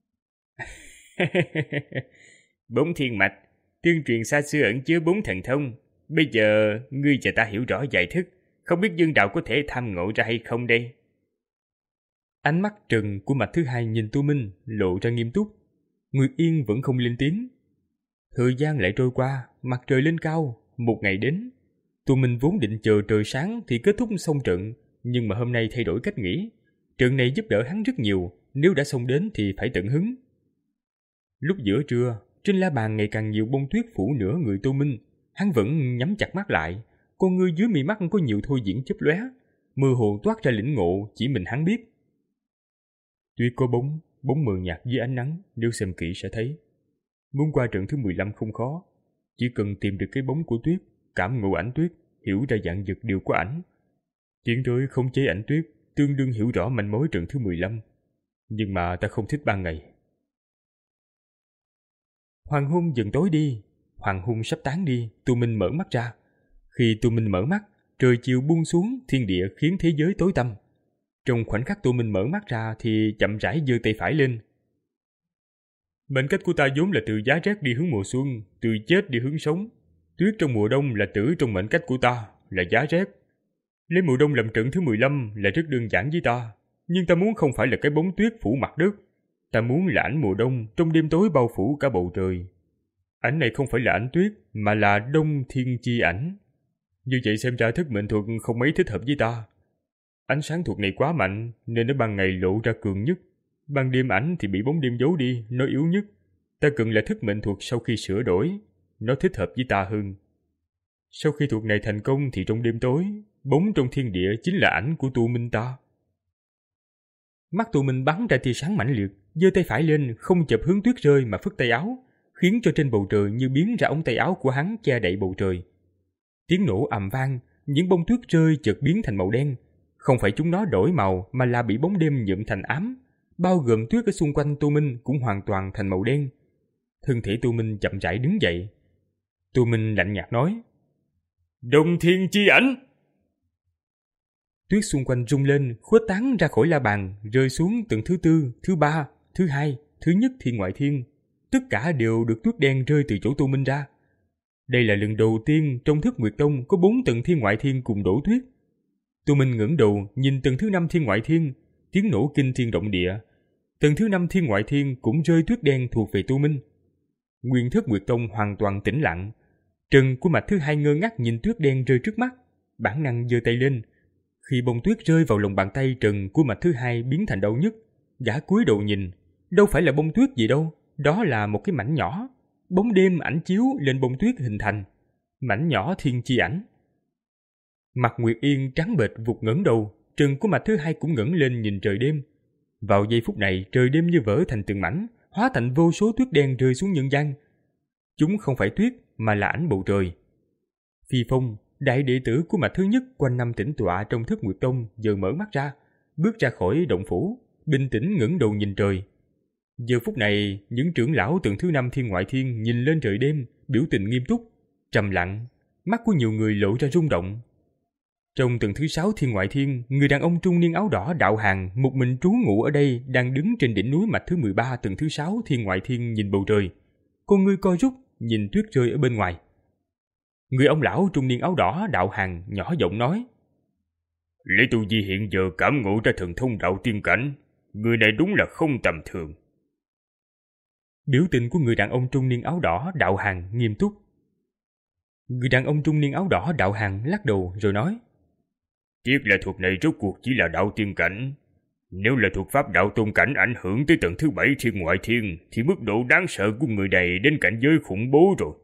Bốn thiên mạch, tương truyền xa xưa ẩn chứa bốn thần thông. Bây giờ ngươi và ta hiểu rõ giải thức, không biết Dương Đạo có thể tham ngộ ra hay không đây? Ánh mắt Trần của mạch thứ hai nhìn Tô Minh lộ ra nghiêm túc. Nguyệt Yên vẫn không lên tiếng. Thời gian lại trôi qua, mặt trời lên cao, một ngày đến. Tô Minh vốn định chờ trời sáng thì kết thúc xong trận, nhưng mà hôm nay thay đổi cách nghĩ. Trận này giúp đỡ hắn rất nhiều, nếu đã xong đến thì phải tận hứng. Lúc giữa trưa, trên la bàn ngày càng nhiều bông tuyết phủ nửa người Tô Minh. Hắn vẫn nhắm chặt mắt lại, con ngươi dưới mi mắt có nhiều thôi diễn chớp lóe. mơ hồ toát ra lĩnh ngộ chỉ mình hắn biết. Tuyết có bóng, bóng mờ nhạt dưới ánh nắng, nếu xem kỹ sẽ thấy. Muốn qua trận thứ mười lăm không khó, chỉ cần tìm được cái bóng của Tuyết, cảm ngộ ảnh Tuyết, hiểu ra dạng vật điều của ảnh. Tiến tới khống chế ảnh Tuyết, tương đương hiểu rõ manh mối trận thứ mười lăm. Nhưng mà ta không thích ban ngày. Hoàng hôn dần tối đi, hoàng hôn sắp tán đi, Tu Minh mở mắt ra. Khi Tu Minh mở mắt, trời chiều buông xuống, thiên địa khiến thế giới tối tăm. Trong khoảnh khắc Tu Minh mở mắt ra thì chậm rãi giơ tay phải lên. Mệnh cách của ta vốn là từ giá rét đi hướng mùa xuân, từ chết đi hướng sống. Tuyết trong mùa đông là tử trong mệnh cách của ta, là giá rét. Lấy mùa đông làm trận thứ mười lăm là rất đơn giản với ta, nhưng ta muốn không phải là cái bóng tuyết phủ mặt đất. Ta muốn là ảnh mùa đông trong đêm tối bao phủ cả bầu trời. Ảnh này không phải là ảnh tuyết, mà là đông thiên chi ảnh. Như vậy xem ra thức mệnh thuật không mấy thích hợp với ta. Ánh sáng thuật này quá mạnh, nên nó ban ngày lộ ra cường nhất. Ban đêm ảnh thì bị bóng đêm giấu đi, nó yếu nhất. Ta cần là thức mệnh thuật sau khi sửa đổi, nó thích hợp với ta hơn. Sau khi thuật này thành công thì trong đêm tối, bóng trong thiên địa chính là ảnh của Tu Minh ta. Mắt Tu Minh bắn ra tia sáng mãnh liệt, giơ tay phải lên, không chập hướng tuyết rơi mà phất tay áo, khiến cho trên bầu trời như biến ra ống tay áo của hắn che đậy bầu trời. Tiếng nổ ầm vang, những bông tuyết rơi chợt biến thành màu đen. Không phải chúng nó đổi màu mà là bị bóng đêm nhuộm thành ám, bao gồm tuyết ở xung quanh Tu Minh cũng hoàn toàn thành màu đen. Thân thể Tu Minh chậm rãi đứng dậy. Tu Minh lạnh nhạt nói: Đông thiên chi ảnh. Tuyết xung quanh rung lên, khuếch tán ra khỏi la bàn, rơi xuống tầng thứ tư, thứ ba, thứ hai, thứ nhất thiên ngoại thiên. Tất cả đều được tuyết đen rơi từ chỗ Tu Minh ra. Đây là lần đầu tiên trong Thức Nguyệt Tông có bốn tầng thiên ngoại thiên cùng đổ tuyết. Tu Minh ngẩng đầu nhìn tầng thứ năm thiên ngoại thiên, tiếng nổ kinh thiên động địa. Tầng thứ năm thiên ngoại thiên cũng rơi tuyết đen thuộc về Tu Minh. Nguyên Thức Nguyệt Tông hoàn toàn tĩnh lặng. Trần của mạch thứ hai ngơ ngác nhìn tuyết đen rơi trước mắt, bản năng giơ tay lên. Khi bông tuyết rơi vào lòng bàn tay Trần của mạch thứ hai biến thành đau nhức, gã cúi đầu nhìn, đâu phải là bông tuyết gì đâu, đó là một cái mảnh nhỏ. Bóng đêm ảnh chiếu lên bông tuyết hình thành, mảnh nhỏ thiên chi ảnh. Mặt Nguyệt Yên trắng bệch vụt ngẩng đầu, Trần của mạch thứ hai cũng ngẩng lên nhìn trời đêm. Vào giây phút này, trời đêm như vỡ thành từng mảnh, hóa thành vô số tuyết đen rơi xuống nhân gian. Chúng không phải tuyết mà là ảnh bầu trời. Phi Phong, đại đệ tử của mạch thứ nhất quanh năm tĩnh tọa trong Thức Nguyệt Tông, giờ mở mắt ra, bước ra khỏi động phủ, bình tĩnh ngẩng đầu nhìn trời. Giờ phút này, những trưởng lão tầng thứ năm thiên ngoại thiên nhìn lên trời đêm, biểu tình nghiêm túc, trầm lặng, mắt của nhiều người lộ ra rung động. Trong tầng thứ sáu thiên ngoại thiên, người đàn ông trung niên áo đỏ Đạo Hàn một mình trú ngụ ở đây, đang đứng trên đỉnh núi mạch thứ mười ba tầng thứ sáu thiên ngoại thiên nhìn bầu trời. Con ngươi co rút, nhìn tuyết rơi ở bên ngoài. Người ông lão trung niên áo đỏ Đạo Hàn nhỏ giọng nói: Lý Tu Di hiện giờ cảm ngộ ra thần thông đạo tiên cảnh, người này đúng là không tầm thường. Biểu tình của người đàn ông trung niên áo đỏ Đạo Hàn nghiêm túc. Người đàn ông trung niên áo đỏ Đạo Hàn lắc đầu rồi nói: Tiếc là thuật này rốt cuộc chỉ là đạo tiên cảnh. Nếu là thuật pháp đạo tôn cảnh ảnh hưởng tới tầng thứ bảy thiên ngoại thiên, thì mức độ đáng sợ của người này đến cảnh giới khủng bố rồi.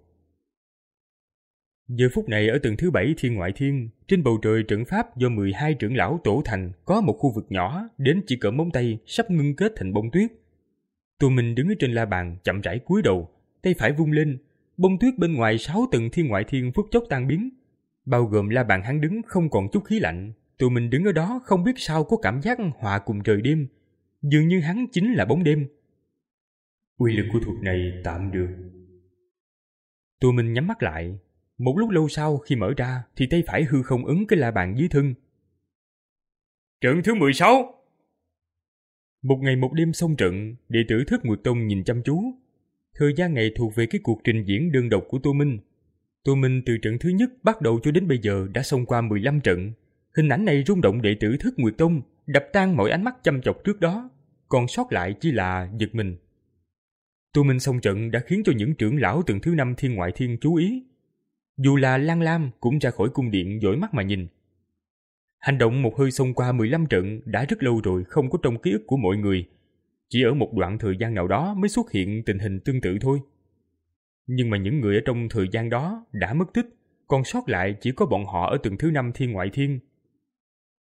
Giờ phút này ở tầng thứ bảy thiên ngoại thiên, trên bầu trời trận pháp do mười hai trưởng lão tổ thành có một khu vực nhỏ đến chỉ cỡ móng tay sắp ngưng kết thành bông tuyết. Tu Minh đứng ở trên la bàn chậm rãi cúi đầu, tay phải vung lên, bông tuyết bên ngoài sáu tầng thiên ngoại thiên phút chốc tan biến, bao gồm la bàn hắn đứng không còn chút khí lạnh. Tu Minh đứng ở đó không biết sao có cảm giác hòa cùng trời đêm, dường như hắn chính là bóng đêm. Uy lực của thuật này tạm được. Tu Minh nhắm mắt lại. Một lúc lâu sau khi mở ra thì tay phải hư không ấn cái la bàn dưới thân. Trận thứ mười sáu. Một ngày một đêm xong trận, đệ tử Thức Nguyệt Tông nhìn chăm chú. Thời gian này thuộc về cái cuộc trình diễn đơn độc của Tô Minh. Tô Minh từ trận thứ nhất bắt đầu cho đến bây giờ đã xông qua mười lăm trận. Hình ảnh này rung động đệ tử Thức Nguyệt Tông, đập tan mọi ánh mắt chăm chọc trước đó, còn sót lại chỉ là giật mình. Tô Minh xông trận đã khiến cho những trưởng lão tầng thứ năm thiên ngoại thiên chú ý. Dù là Lan Lam cũng ra khỏi cung điện dõi mắt mà nhìn. Hành động một hơi xông qua mười lăm trận đã rất lâu rồi không có trong ký ức của mọi người. Chỉ ở một đoạn thời gian nào đó mới xuất hiện tình hình tương tự thôi. Nhưng mà những người ở trong thời gian đó đã mất tích, còn sót lại chỉ có bọn họ ở tầng thứ năm thiên ngoại thiên.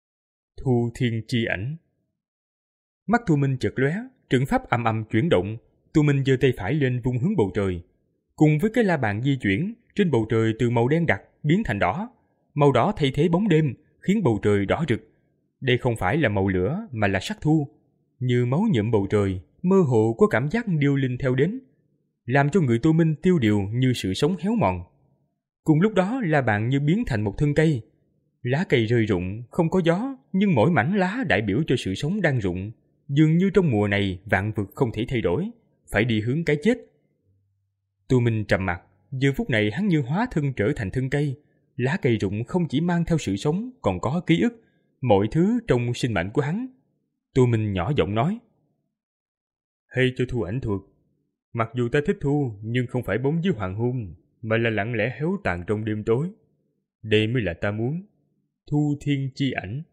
Thu thiên chi ảnh. Mắt Tu Minh chợt lóe, trận pháp ầm ầm chuyển động. Tu Minh giơ tay phải lên vung hướng bầu trời. Cùng với cái la bàn di chuyển, trên bầu trời từ màu đen đặc biến thành đỏ. Màu đỏ thay thế bóng đêm, khiến bầu trời đỏ rực. Đây không phải là màu lửa mà là sắc thu, như máu nhuộm bầu trời, mơ hồ có cảm giác điêu linh theo đến, làm cho người Tu Minh tiêu điều như sự sống héo mòn. Cùng lúc đó, la bàn như biến thành một thân cây. Lá cây rơi rụng, không có gió, nhưng mỗi mảnh lá đại biểu cho sự sống đang rụng. Dường như trong mùa này vạn vật không thể thay đổi, phải đi hướng cái chết. Tu Minh trầm mặc, giờ phút này hắn như hóa thân trở thành thân cây. Lá cây rụng không chỉ mang theo sự sống, còn có ký ức, mọi thứ trong sinh mệnh của hắn. Tu Minh nhỏ giọng nói: hay cho Thu ảnh thuật. Mặc dù ta thích Thu, nhưng không phải bóng dưới hoàng hôn, mà là lặng lẽ héo tàn trong đêm tối. Đây mới là ta muốn. Thu thiên chi ảnh.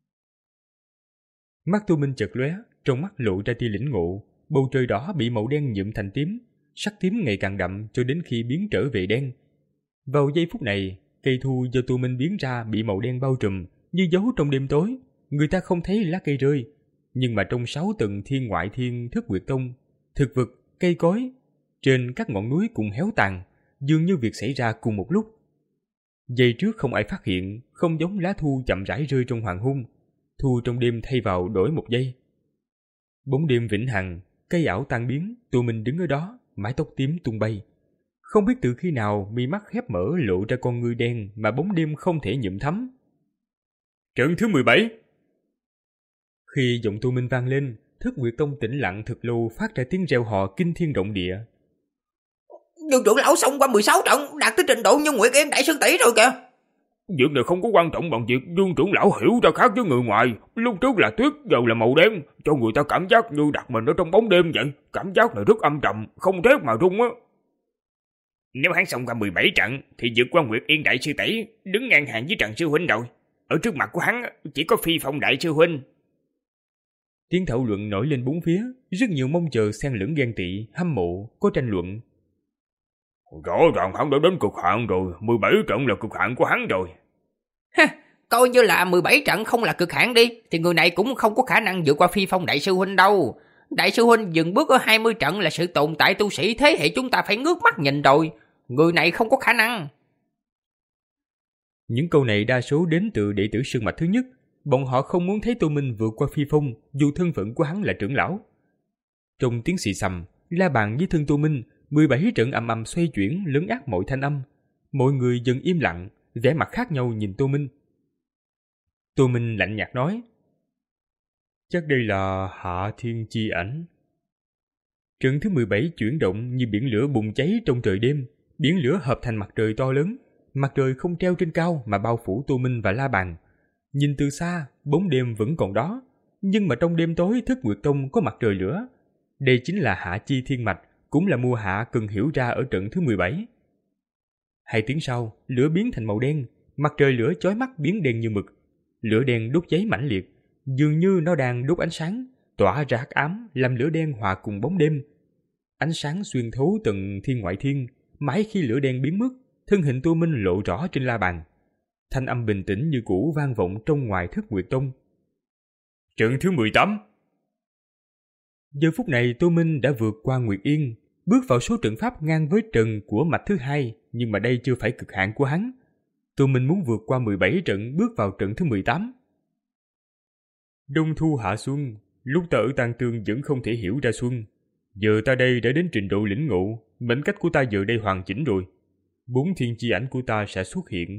Mắt Tu Minh chợt lóe, trong mắt lộ ra tia lĩnh ngộ. Bầu trời đỏ bị màu đen nhuộm thành tím, sắc tím ngày càng đậm cho đến khi biến trở về đen. Vào giây phút này, cây thu do Tu Minh biến ra bị màu đen bao trùm, như giấu trong đêm tối. Người ta không thấy lá cây rơi, nhưng mà trong sáu tầng thiên ngoại thiên Thức Nguyệt Tông, thực vật, cây cối trên các ngọn núi cùng héo tàn, dường như việc xảy ra cùng một lúc. Giây trước không ai phát hiện, không giống lá thu chậm rãi rơi trong hoàng hôn. Thu trong đêm thay vào đổi một giây. Bóng đêm vĩnh hằng, cây ảo tan biến. Tu Minh đứng ở đó, mái tóc tím tung bay. Không biết từ khi nào mi mắt khép mở lộ ra con ngươi đen mà bóng đêm không thể nhuộm thấm. Trận thứ mười bảy. Khi giọng Tu Minh vang lên, Thức Nguyệt Tông tĩnh lặng thật lâu phát ra tiếng reo hò kinh thiên động địa. Dương trưởng lão xông qua mười sáu trận, đạt tới trình độ như Nguyệt Yên đại sư tỷ rồi kìa. Việc này không có quan trọng bằng việc Dương trưởng lão hiểu ra khác với người ngoài. Lúc trước là tuyết, giờ là màu đen, cho người ta cảm giác như đặt mình ở trong bóng đêm vậy. Cảm giác này rất âm trầm, không rét mà run á. Nếu hắn xông qua mười bảy trận thì vượt qua Nguyệt Yên đại sư tỷ, đứng ngang hàng với Trần sư huynh rồi. Ở trước mặt của hắn chỉ có Phi Phong đại sư huynh. Tiếng thảo luận nổi lên bốn phía, rất nhiều mong chờ xen lẫn ghen tị, hâm mộ, có tranh luận. Rõ ràng hắn đã đến cực hạn rồi, mười bảy trận là cực hạn của hắn rồi. Ha, coi như là mười bảy trận không là cực hạn đi, thì người này cũng không có khả năng vượt qua Phi Phong đại sư huynh đâu. Đại sư huynh dừng bước ở hai mươi trận là sự tồn tại tu sĩ thế hệ chúng ta phải ngước mắt nhìn rồi. Người này không có khả năng. Những câu này đa số đến từ đệ tử Sơn Mạch thứ nhất. Bọn họ không muốn thấy Tô Minh vượt qua Phi Phong, dù thân phận của hắn là trưởng lão. Trong tiếng xì xầm, la bàn với thân Tô Minh, mười bảy trận ầm ầm xoay chuyển, lấn át mọi thanh âm. Mọi người dần im lặng, vẻ mặt khác nhau nhìn Tô Minh. Tô Minh lạnh nhạt nói: chắc đây là Hạ Thiên Chi Ảnh. Trận thứ mười bảy chuyển động như biển lửa bùng cháy trong trời đêm. Biển lửa hợp thành mặt trời to lớn. Mặt trời không treo trên cao mà bao phủ Tô Minh và la bàn. Nhìn từ xa, bóng đêm vẫn còn đó, nhưng mà trong đêm tối Thức Nguyệt Tông có mặt trời lửa. Đây chính là Hạ Chi Thiên Mạch, cũng là mùa hạ cần hiểu ra ở trận thứ mười bảy. Hai tiếng sau, lửa biến thành màu đen, mặt trời lửa chói mắt biến đen như mực. Lửa đen đốt cháy mãnh liệt, dường như nó đang đốt ánh sáng, tỏa ra hắc ám, làm lửa đen hòa cùng bóng đêm. Ánh sáng xuyên thấu tầng thiên ngoại thiên, mãi khi lửa đen biến mất, thân hình Tô Minh lộ rõ trên la bàn. Thanh âm bình tĩnh như cũ vang vọng trong ngoài Thức Nguyệt Tông. Trận thứ mười tám. Giờ phút này Tô Minh đã vượt qua Nguyệt Yên, bước vào số trận pháp ngang với trần của mạch thứ hai, nhưng mà đây chưa phải cực hạn của hắn. Tô Minh muốn vượt qua mười bảy trận, bước vào trận thứ mười tám. Đông thu hạ xuân, lúc ta ở Tang Tương vẫn không thể hiểu ra xuân. Giờ ta đây đã đến trình độ lĩnh ngộ, mệnh cách của ta giờ đây hoàn chỉnh rồi. Bốn thiên chi ảnh của ta sẽ xuất hiện.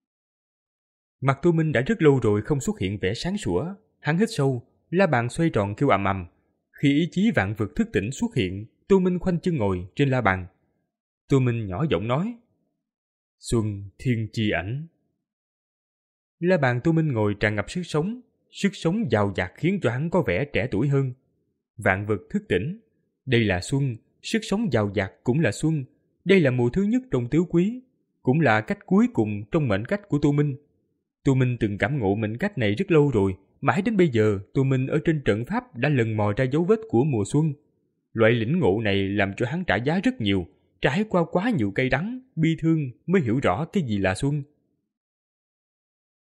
Mặt Tô Minh đã rất lâu rồi không xuất hiện vẻ sáng sủa. Hắn hít sâu, la bàn xoay tròn kêu ầm ầm. Khi ý chí vạn vật thức tỉnh xuất hiện, Tô Minh khoanh chân ngồi trên la bàn. Tô Minh nhỏ giọng nói: Xuân thiên chi ảnh. La bàn Tô Minh ngồi tràn ngập sức sống, sức sống giàu dạt khiến cho hắn có vẻ trẻ tuổi hơn. Vạn vật thức tỉnh, đây là xuân, sức sống giàu dạt cũng là xuân. Đây là mùa thứ nhất trong tứ quý, cũng là cách cuối cùng trong mệnh cách của Tô Minh. Tô Minh từng cảm ngộ mệnh cách này rất lâu rồi, mãi đến bây giờ Tô Minh ở trên trận pháp đã lần mò ra dấu vết của mùa xuân. Loại lĩnh ngộ này làm cho hắn trả giá rất nhiều, trải qua quá nhiều cay đắng, bi thương mới hiểu rõ cái gì là xuân.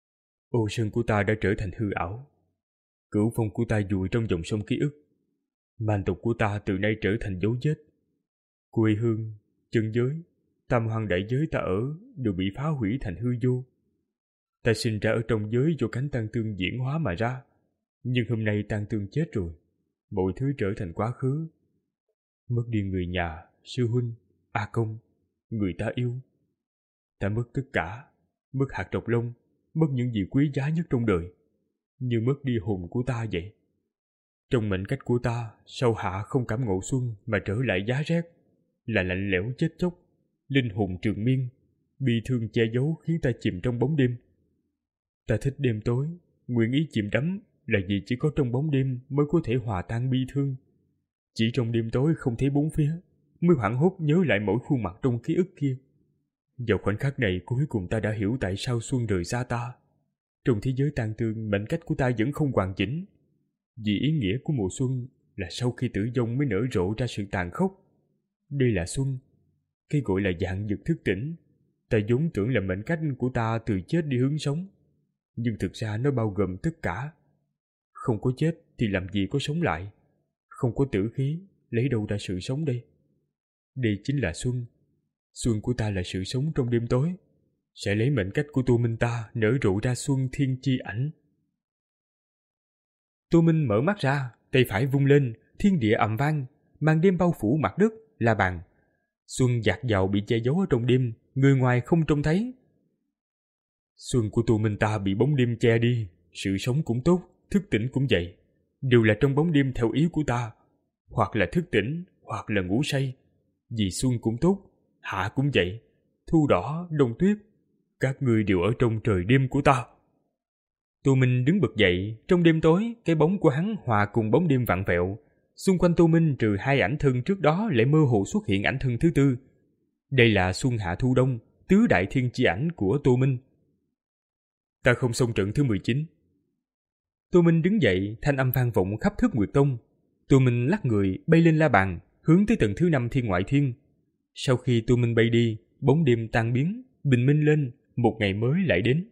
Ô sơn của ta đã trở thành hư ảo. Cửu phong của ta vùi trong dòng sông ký ức. Man tộc của ta từ nay trở thành dấu vết. Quê hương, chân giới, tam hoang đại giới ta ở đều bị phá hủy thành hư vô. Ta sinh ra ở trong giới do cánh Tang Tương diễn hóa mà ra. Nhưng hôm nay Tang Tương chết rồi, mọi thứ trở thành quá khứ. Mất đi người nhà, sư huynh, A Công, người ta yêu. Ta mất tất cả, mất hạt độc lông, mất những gì quý giá nhất trong đời, như mất đi hồn của ta vậy. Trong mệnh cách của ta, sau hạ không cảm ngộ xuân mà trở lại giá rét, là lạnh lẽo chết chóc, linh hồn trường miên, bi thương che giấu khiến ta chìm trong bóng đêm. Ta thích đêm tối, nguyện ý chìm đắm là vì chỉ có trong bóng đêm mới có thể hòa tan bi thương. Chỉ trong đêm tối không thấy bốn phía, mới hoảng hốt nhớ lại mỗi khuôn mặt trong ký ức kia. Vào khoảnh khắc này cuối cùng ta đã hiểu tại sao xuân rời xa ta. Trong thế giới tang thương, mệnh cách của ta vẫn không hoàn chỉnh. Vì ý nghĩa của mùa xuân là sau khi tử vong mới nở rộ ra sự tàn khốc. Đây là xuân, cái gọi là dạng vật thức tỉnh. Ta vốn tưởng là mệnh cách của ta từ chết đi hướng sống, nhưng thực ra nó bao gồm tất cả. Không có chết thì làm gì có sống lại, không có tử khí, lấy đâu ra sự sống đây? Đây chính là xuân. Xuân của ta là sự sống trong đêm tối, sẽ lấy mệnh cách của Tô Minh ta nở rộ ra xuân thiên chi ảnh. Tô Minh mở mắt ra, tay phải vung lên, thiên địa ầm vang, màn đêm bao phủ mặt đất, la bàn. Xuân dạt vào bị che giấu ở trong đêm, người ngoài không trông thấy. Xuân của Tô Minh ta bị bóng đêm che đi, sự sống cũng tốt, thức tỉnh cũng vậy, đều là trong bóng đêm theo ý của ta, hoặc là thức tỉnh, hoặc là ngủ say. Vì xuân cũng tốt, hạ cũng vậy, thu đỏ, đông tuyết, các ngươi đều ở trong trời đêm của ta. Tô Minh đứng bật dậy, trong đêm tối, cái bóng của hắn hòa cùng bóng đêm vặn vẹo. Xung quanh Tô Minh trừ hai ảnh thân trước đó lại mơ hồ xuất hiện ảnh thân thứ tư. Đây là xuân hạ thu đông, tứ đại thiên chi ảnh của Tô Minh. Ta không xông trận thứ mười chín. Tô Minh đứng dậy, thanh âm vang vọng khắp Thất Nguyệt Tông. Tô Minh lắc người, bay lên la bàn, hướng tới tầng thứ năm thiên ngoại thiên. Sau khi Tô Minh bay đi, bóng đêm tan biến, bình minh lên, một ngày mới lại đến.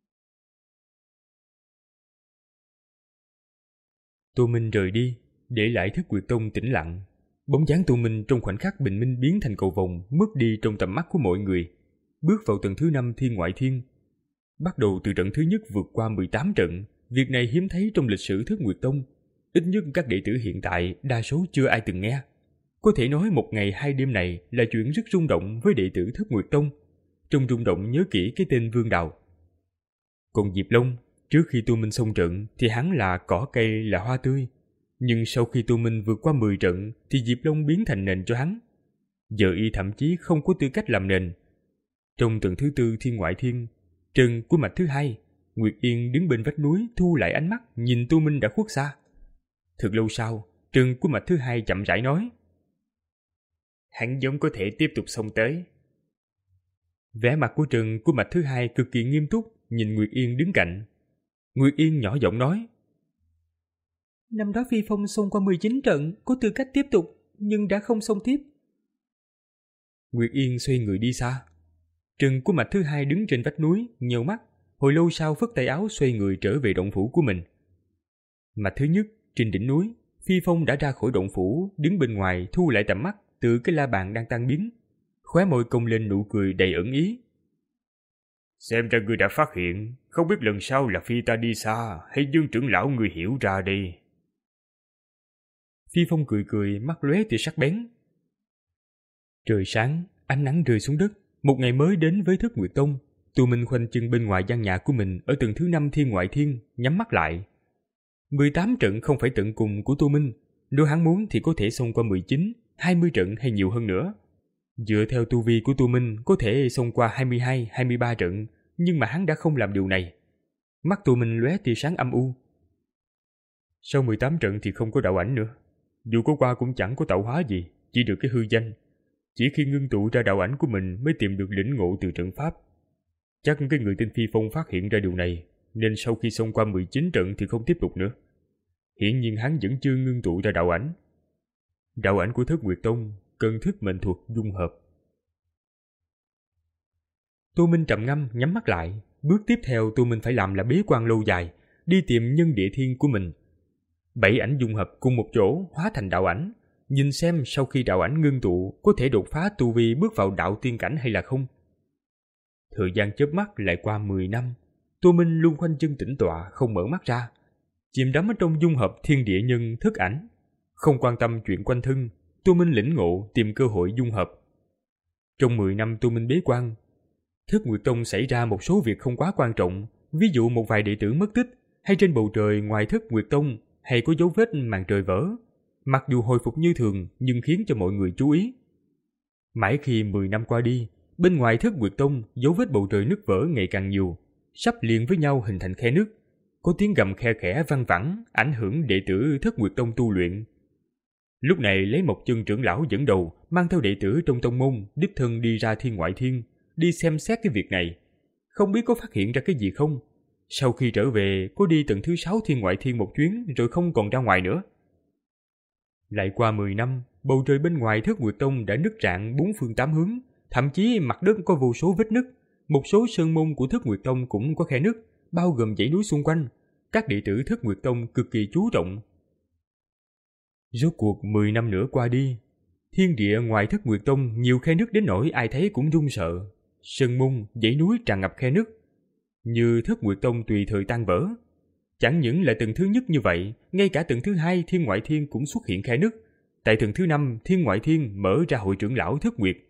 Tô Minh rời đi, để lại Thất Nguyệt Tông tĩnh lặng. Bóng dáng Tô Minh trong khoảnh khắc bình minh biến thành cầu vồng, mất đi trong tầm mắt của mọi người. Bước vào tầng thứ năm thiên ngoại thiên. Bắt đầu từ trận thứ nhất vượt qua mười tám trận, việc này hiếm thấy trong lịch sử Thất Nguyệt Tông. Ít nhất các đệ tử hiện tại đa số chưa ai từng nghe. Có thể nói một ngày hai đêm này là chuyện rất rung động với đệ tử Thất Nguyệt Tông. Trong rung động nhớ kỹ cái tên Vương Đào. Còn Diệp Long, trước khi Tô Minh xông trận thì hắn là cỏ cây, là hoa tươi. Nhưng sau khi Tô Minh vượt qua mười trận thì Diệp Long biến thành nền cho hắn. Giờ y thậm chí không có tư cách làm nền. Trong tầng thứ tư thiên ngoại thiên, trần của mạch thứ hai, Nguyệt Yên đứng bên vách núi thu lại ánh mắt nhìn Tô Minh đã khuất xa. Thật lâu sau, trần của mạch thứ hai chậm rãi nói: hắn giống có thể tiếp tục xông tới. Vẻ mặt của trần của mạch thứ hai cực kỳ nghiêm túc nhìn Nguyệt Yên đứng cạnh. Nguyệt Yên nhỏ giọng nói: năm đó Phi Phong xông qua mười chín trận, có tư cách tiếp tục, nhưng đã không xông tiếp. Nguyệt Yên xoay người đi xa. Trần của mạch thứ hai đứng trên vách núi, nheo mắt, hồi lâu sau phất tay áo xoay người trở về động phủ của mình. Mạch thứ nhất, trên đỉnh núi, Phi Phong đã ra khỏi động phủ, đứng bên ngoài thu lại tầm mắt từ cái la bàn đang tan biến. Khóe môi cong lên nụ cười đầy ẩn ý. Xem ra ngươi đã phát hiện, không biết lần sau là phi ta đi xa hay Dương trưởng lão ngươi hiểu ra đi. Phi Phong cười cười, mắt lóe tia sắc bén. Trời sáng, ánh nắng rơi xuống đất, một ngày mới đến với Thất Nguyệt Tông. Tô Minh khoanh chân bên ngoài gian nhà của mình ở tầng thứ năm thiên ngoại thiên, nhắm mắt lại. mười tám trận không phải tận cùng của Tô Minh, nếu hắn muốn thì có thể xông qua mười chín, hai mươi trận hay nhiều hơn nữa. Dựa theo tu vi của Tô Minh có thể xông qua hai mươi hai, hai mươi ba trận, nhưng mà hắn đã không làm điều này. Mắt Tô Minh lóe tia sáng âm u. Sau mười tám trận thì không có đạo ảnh nữa. Dù có qua cũng chẳng có tạo hóa gì, chỉ được cái hư danh. Chỉ khi ngưng tụ ra đạo ảnh của mình mới tìm được lĩnh ngộ từ trận pháp. Chắc cái người tên Phi Phong phát hiện ra điều này, nên sau khi xông qua mười chín trận thì không tiếp tục nữa. Hiển nhiên hắn vẫn chưa ngưng tụ ra đạo ảnh. Đạo ảnh của Thất Nguyệt Tông cần thức mệnh thuật dung hợp. Tô Minh trầm ngâm nhắm mắt lại, bước tiếp theo Tô Minh phải làm là bế quan lâu dài, đi tìm nhân địa thiên của mình. Bảy ảnh dung hợp cùng một chỗ hóa thành đạo ảnh, nhìn xem sau khi đạo ảnh ngưng tụ có thể đột phá tu vi bước vào đạo tiên cảnh hay là không. Thời gian chớp mắt lại qua mười năm, Tô Minh luôn khoanh chân tĩnh tọa không mở mắt ra, chìm đắm ở trong dung hợp thiên địa nhân thức ảnh, không quan tâm chuyện quanh thân. Tô Minh lĩnh ngộ tìm cơ hội dung hợp. Trong mười năm Tô Minh bế quan, Thất Nguyệt Tông xảy ra một số việc không quá quan trọng, ví dụ một vài đệ tử mất tích, hay trên bầu trời ngoài Thất Nguyệt Tông hay có dấu vết màn trời vỡ. Mặc dù hồi phục như thường nhưng khiến cho mọi người chú ý. Mãi khi mười năm qua đi, bên ngoài Thất Nguyệt Tông dấu vết bầu trời nứt vỡ ngày càng nhiều, sắp liền với nhau hình thành khe nứt. Có tiếng gầm khe khẽ văng vẳng, ảnh hưởng đệ tử Thất Nguyệt Tông tu luyện. Lúc này lấy một chân trưởng lão dẫn đầu, mang theo đệ tử trong tông môn, đích thân đi ra thiên ngoại thiên, đi xem xét cái việc này. Không biết có phát hiện ra cái gì không? Sau khi trở về, có đi tầng thứ sáu thiên ngoại thiên một chuyến rồi không còn ra ngoài nữa. Lại qua mười năm, bầu trời bên ngoài Thất Nguyệt Tông đã nứt rạn bốn phương tám hướng, thậm chí mặt đất có vô số vết nứt. Một số sơn môn của Thất Nguyệt Tông cũng có khe nứt, bao gồm dãy núi xung quanh. Các đệ tử Thất Nguyệt Tông cực kỳ chú trọng. Rốt cuộc mười năm nữa qua đi, thiên địa ngoài Thất Nguyệt Tông nhiều khe nứt đến nỗi ai thấy cũng run sợ. Sơn môn, dãy núi tràn ngập khe nứt, như Thất Nguyệt Tông tùy thời tan vỡ. Chẳng những là tầng thứ nhất như vậy, ngay cả tầng thứ hai thiên ngoại thiên cũng xuất hiện khe nứt. Tại tầng thứ năm, thiên ngoại thiên mở ra hội trưởng lão Thất Nguyệt.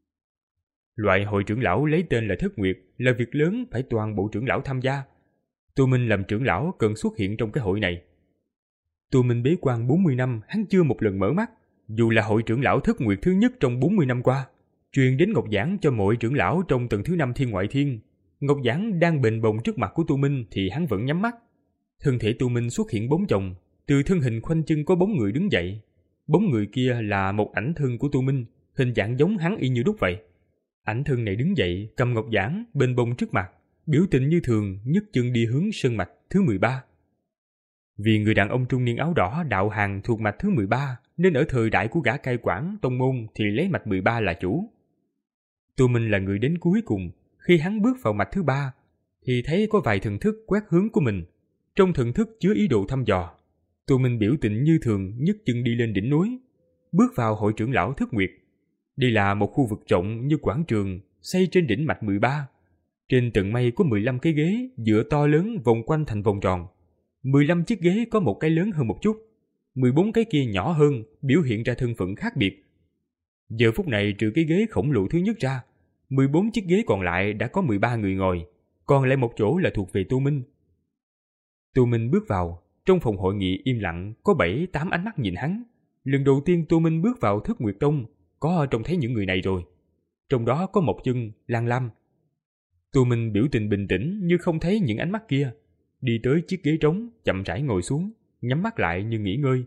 Loại hội trưởng lão lấy tên là Thất Nguyệt là việc lớn, phải toàn bộ trưởng lão tham gia. Tô Minh làm trưởng lão cần xuất hiện trong cái hội này. Tô Minh bế quan bốn mươi năm, hắn chưa một lần mở mắt, dù là hội trưởng lão Thất Nguyệt thứ nhất trong bốn mươi năm qua. Truyền đến ngọc giản cho mọi trưởng lão trong tầng thứ năm thiên ngoại thiên. Ngọc giản đang bềnh bồng trước mặt của Tô Minh thì hắn vẫn nhắm mắt. Thân thể Tô Minh xuất hiện bóng chồng, từ thân hình khoanh chân có bóng người đứng dậy. Bóng người kia là một ảnh thân của Tô Minh, hình dạng giống hắn y như đúc vậy. Ảnh thân này đứng dậy, cầm ngọc giản bềnh bồng trước mặt, biểu tình như thường, nhấc chân đi hướng sơn mạch thứ mười ba. Vì người đàn ông trung niên áo đỏ đạo hàng thuộc mạch thứ mười ba, nên ở thời đại của gã cai quản tông môn thì lấy mạch mười ba là chủ. Tô Minh là người đến cuối cùng, khi hắn bước vào mạch thứ ba thì thấy có vài thần thức quét hướng của mình. Trong thần thức chứa ý đồ thăm dò. Tô Minh biểu tình như thường, nhấc chân đi lên đỉnh núi, bước vào hội trưởng lão Thất Nguyệt. Đây là một khu vực rộng như quảng trường, xây trên đỉnh mạch mười ba. Trên tầng mây có mười lăm cái ghế dựa to lớn vòng quanh thành vòng tròn. mười lăm chiếc ghế có một cái lớn hơn một chút, mười bốn cái kia nhỏ hơn, biểu hiện ra thân phận khác biệt. Giờ phút này trừ cái ghế khổng lồ thứ nhất ra, mười bốn chiếc ghế còn lại đã có mười ba người ngồi, còn lại một chỗ là thuộc về Tô Minh. Tô Minh bước vào, trong phòng hội nghị im lặng có bảy tám ánh mắt nhìn hắn. Lần đầu tiên Tô Minh bước vào Thất Nguyệt Tông, có trông thấy những người này rồi. Trong đó có Mộc Chân, Lan Lam. Tô Minh biểu tình bình tĩnh như không thấy những ánh mắt kia, đi tới chiếc ghế trống, chậm rãi ngồi xuống, nhắm mắt lại như nghỉ ngơi.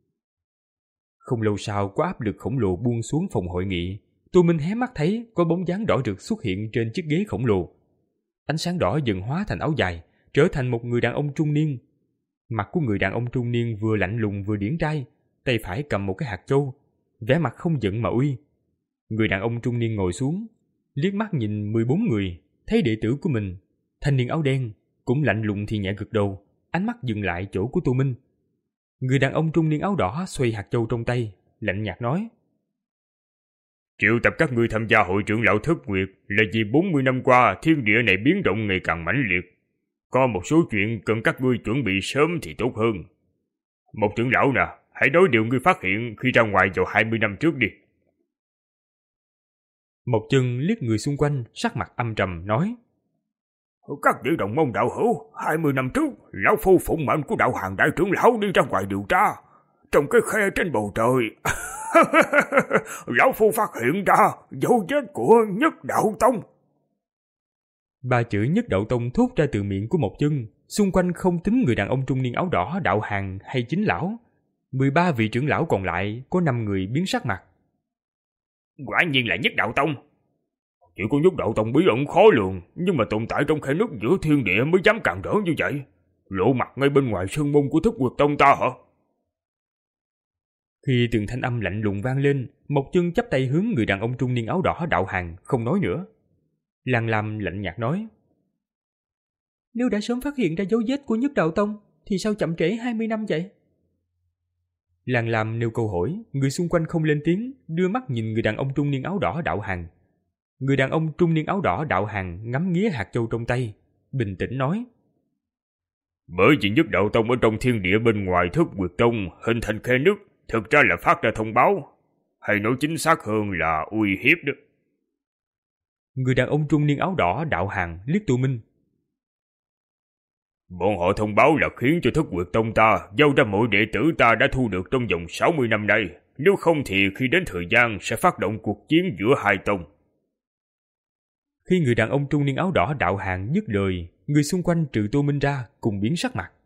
Không lâu sau có áp lực khổng lồ buông xuống phòng hội nghị. Tô Minh hé mắt thấy có bóng dáng đỏ rực xuất hiện trên chiếc ghế khổng lồ. Ánh sáng đỏ dần hóa thành áo dài, trở thành một người đàn ông trung niên. Mặt của người đàn ông trung niên vừa lạnh lùng vừa điển trai, tay phải cầm một cái hạt châu, vẻ mặt không giận mà uy. Người đàn ông trung niên ngồi xuống, liếc mắt nhìn mười bốn người, thấy đệ tử của mình, thanh niên áo đen, cũng lạnh lùng thì nhẹ gật đầu, ánh mắt dừng lại chỗ của Tô Minh. Người đàn ông trung niên áo đỏ xoay hạt châu trong tay, lạnh nhạt nói: Triệu tập các ngươi tham gia hội trưởng lão Thất Nguyệt là vì bốn mươi năm qua thiên địa này biến động ngày càng mãnh liệt. Có một số chuyện cần các ngươi chuẩn bị sớm thì tốt hơn. Một trưởng lão nè, hãy nói điều ngươi phát hiện khi ra ngoài vào hai mươi năm trước đi. Mộc Chân liếc người xung quanh, sắc mặt âm trầm nói: Các vị đồng môn đạo hữu, hai mươi năm trước, lão phu phụng mệnh của đạo hàng đại trưởng lão đi ra ngoài điều tra. Trong cái khe trên bầu trời, lão phu phát hiện ra dấu vết của Nhất Đạo Tông. Ba chữ Nhất Đạo Tông thốt ra từ miệng của Mộc Chân, xung quanh không tính người đàn ông trung niên áo đỏ đạo hàng hay chính lão. mười ba vị trưởng lão còn lại có năm người biến sắc mặt. Quả nhiên là Nhất Đạo Tông. Chỉ có Nhất Đạo Tông bí ẩn khó lường, nhưng mà tồn tại trong khe nước giữa thiên địa mới dám càng rỡ như vậy. Lộ mặt ngay bên ngoài sơn môn của Thất Nguyệt Tông ta hả? Khi từng thanh âm lạnh lùng vang lên, Mộc Chân chắp tay hướng người đàn ông trung niên áo đỏ đạo hàng, không nói nữa. Lan Lam lạnh nhạt nói: Nếu đã sớm phát hiện ra dấu vết của Nhất Đạo Tông thì sao chậm trễ hai mươi năm vậy? Làng Lam nêu câu hỏi, người xung quanh không lên tiếng, đưa mắt nhìn người đàn ông trung niên áo đỏ đạo hàng. Người đàn ông trung niên áo đỏ đạo hàng ngắm nghía hạt châu trong tay, bình tĩnh nói: Bởi vì Nhất Đạo Tông ở trong thiên địa bên ngoài Thất Nguyệt Tông hình thành khe nước, thực ra là phát ra thông báo, hay nói chính xác hơn là uy hiếp đó. Người đàn ông trung niên áo đỏ đạo hàng liếc Tô Minh. Bọn họ thông báo là khiến cho Thất Nguyệt Tông ta giao ra mọi đệ tử ta đã thu được trong vòng sáu mươi năm nay, nếu không thì khi đến thời gian sẽ phát động cuộc chiến giữa hai tông. Khi người đàn ông trung niên áo đỏ đạo hàng dứt lời, người xung quanh trừ Tô Minh ra cùng biến sắc mặt.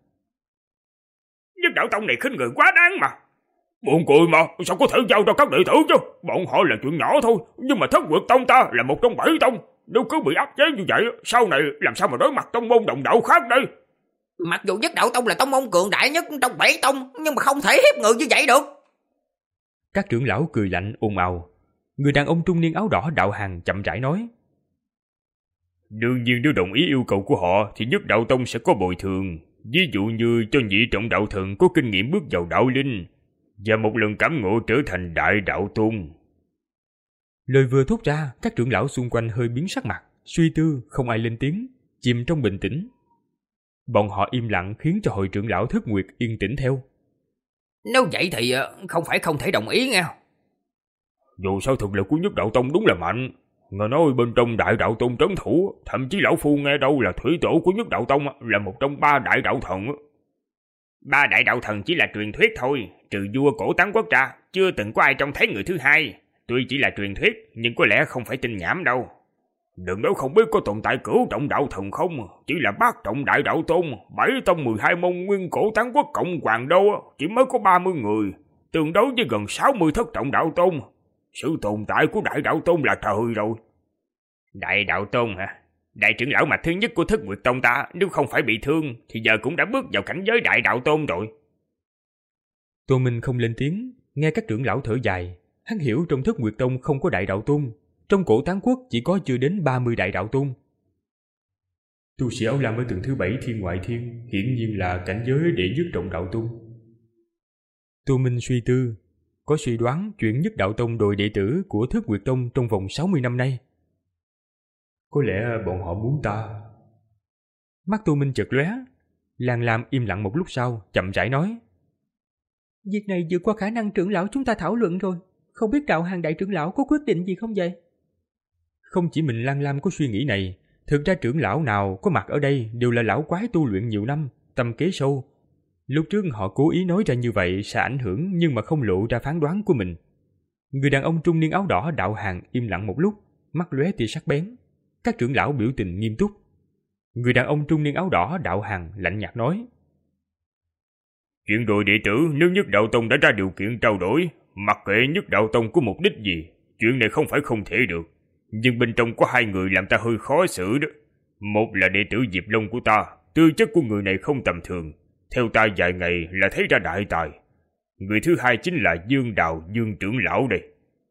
Nhất Đạo Tông này khinh người quá đáng mà. Buồn cười mà, sao có thể giao cho các đệ tử chứ? Bọn họ là chuyện nhỏ thôi, nhưng mà Thất Nguyệt Tông ta là một trong bảy tông. Nếu cứ bị áp chế như vậy, sau này làm sao mà đối mặt tông môn đồng đạo khác đây? Mặc dù Nhất Đạo Tông là tông môn cường đại nhất trong bảy tông, nhưng mà không thể hiếp người như vậy được. Các trưởng lão cười lạnh ồn ào. Người đàn ông trung niên áo đỏ đạo hàng chậm rãi nói: Đương nhiên nếu đồng ý yêu cầu của họ thì Nhất Đạo Tông sẽ có bồi thường. Ví dụ như cho nhị trọng đạo thần có kinh nghiệm bước vào đạo linh và một lần cảm ngộ trở thành đại đạo tôn. Lời vừa thốt ra, các trưởng lão xung quanh hơi biến sắc mặt, suy tư, không ai lên tiếng, chìm trong bình tĩnh. Bọn họ im lặng khiến cho hội trưởng lão Thất Nguyệt yên tĩnh theo. Nếu vậy thì không phải không thể đồng ý nghe. Dù sao thực lực của Nhất Đạo Tông đúng là mạnh. Nghe nói bên trong đại đạo tôn trấn thủ, thậm chí lão phu nghe đâu là thủy tổ của Nhất Đạo Tông là một trong ba đại đạo thần. Ba đại đạo thần chỉ là truyền thuyết thôi, trừ vua Cổ Tán Quốc ra, chưa từng có ai trông thấy người thứ hai. Tuy chỉ là truyền thuyết, nhưng có lẽ không phải tin nhảm đâu. Đừng nói không biết có tồn tại cửu trọng đạo thần không, chỉ là bát trọng đại đạo tôn, bảy tông mười hai môn nguyên Cổ Tán Quốc cộng Hoàng Đô chỉ mới có ba mươi người, tương đối với gần sáu mươi thất trọng đạo tôn. Sự tồn tại của đại đạo tôn là trời rồi. Đại đạo tôn hả? Đại trưởng lão mạch thứ nhất của Thất Nguyệt Tông ta, nếu không phải bị thương thì giờ cũng đã bước vào cảnh giới đại đạo tôn rồi. Tô Minh không lên tiếng, nghe các trưởng lão thở dài. Hắn hiểu trong Thất Nguyệt Tông không có đại đạo tôn, trong Cổ Tán Quốc chỉ có chưa đến ba mươi đại đạo tôn. Tu sĩ áo lam ở tầng thứ bảy thiên ngoại thiên hiển nhiên là cảnh giới đệ nhất trọng đạo tôn. Tô Minh suy tư, có suy đoán chuyện Nhất Đạo Tông đòi đệ tử của Thất Nguyệt Tông trong vòng sáu mươi năm nay. Có lẽ bọn họ muốn ta. Mắt Tô Minh chợt lóe, Lan Lam im lặng một lúc sau, chậm rãi nói: Việc này vượt qua khả năng trưởng lão chúng ta thảo luận rồi. Không biết đạo hàng đại trưởng lão có quyết định gì không vậy? Không chỉ mình Lan Lam có suy nghĩ này, thực ra trưởng lão nào có mặt ở đây đều là lão quái tu luyện nhiều năm, tâm kế sâu. Lúc trước họ cố ý nói ra như vậy sẽ ảnh hưởng nhưng mà không lộ ra phán đoán của mình. Người đàn ông trung niên áo đỏ đạo hàng im lặng một lúc, mắt lóe tia sắc bén. Các trưởng lão biểu tình nghiêm túc. Người đàn ông trung niên áo đỏ đạo hàng lạnh nhạt nói: Chuyện đội đệ tử nếu Nhất Đạo Tông đã ra điều kiện trao đổi, mặc kệ Nhất Đạo Tông có mục đích gì, chuyện này không phải không thể được. Nhưng bên trong có hai người làm ta hơi khó xử đó. Một là đệ tử Diệp Long của ta, tư chất của người này không tầm thường, theo ta vài ngày là thấy ra đại tài. Người thứ hai chính là Dương Đào Dương trưởng lão đây.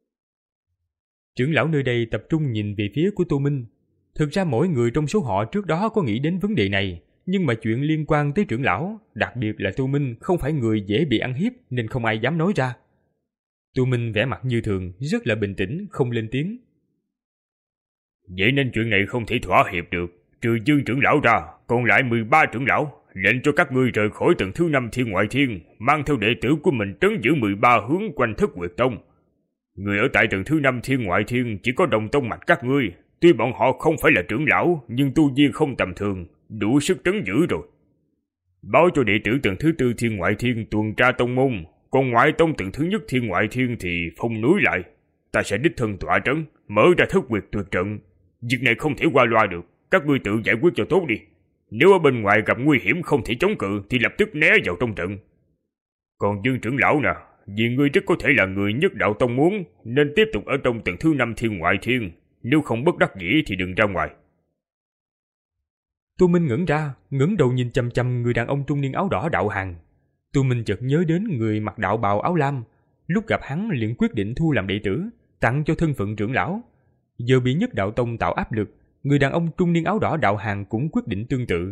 Trưởng lão nơi đây tập trung nhìn về phía của Tô Minh. Thực ra mỗi người trong số họ trước đó có nghĩ đến vấn đề này, nhưng mà chuyện liên quan tới trưởng lão, đặc biệt là Tô Minh không phải người dễ bị ăn hiếp nên không ai dám nói ra. Tô Minh vẻ mặt như thường, rất là bình tĩnh, không lên tiếng. Vậy nên chuyện này không thể thỏa hiệp được, trừ Dương trưởng lão ra, còn lại mười ba trưởng lão, lệnh cho các ngươi rời khỏi tầng thứ năm thiên ngoại thiên, mang theo đệ tử của mình trấn giữ mười ba hướng quanh Thất Nguyệt Tông. Người ở tại tầng thứ năm thiên ngoại thiên chỉ có đồng tông mạch các ngươi, tuy bọn họ không phải là trưởng lão, nhưng tu vi không tầm thường, đủ sức trấn giữ rồi. Báo cho đệ tử tầng thứ tư thiên ngoại thiên tuần tra tông môn, còn ngoại tông tầng thứ nhất thiên ngoại thiên thì phong núi lại. Ta sẽ đích thân tọa trấn, mở ra Thất Nguyệt tuyệt trận. Việc này không thể qua loa được, các ngươi tự giải quyết cho tốt đi. Nếu ở bên ngoài gặp nguy hiểm không thể chống cự thì lập tức né vào trong trận. Còn Dương trưởng lão nè, vì ngươi rất có thể là người Nhất Đạo Tông muốn, nên tiếp tục ở trong tầng thứ năm thiên ngoại thiên. Nếu không bất đắc dĩ thì đừng ra ngoài. Tô Minh ngẩng ra, ngẩng đầu nhìn chăm chăm người đàn ông trung niên áo đỏ đạo hàng. Tô Minh chợt nhớ đến người mặc đạo bào áo lam, lúc gặp hắn liền quyết định thu làm đệ tử, tặng cho thân phận trưởng lão. Giờ bị Nhất Đạo Tông tạo áp lực, người đàn ông trung niên áo đỏ đạo hàng cũng quyết định tương tự,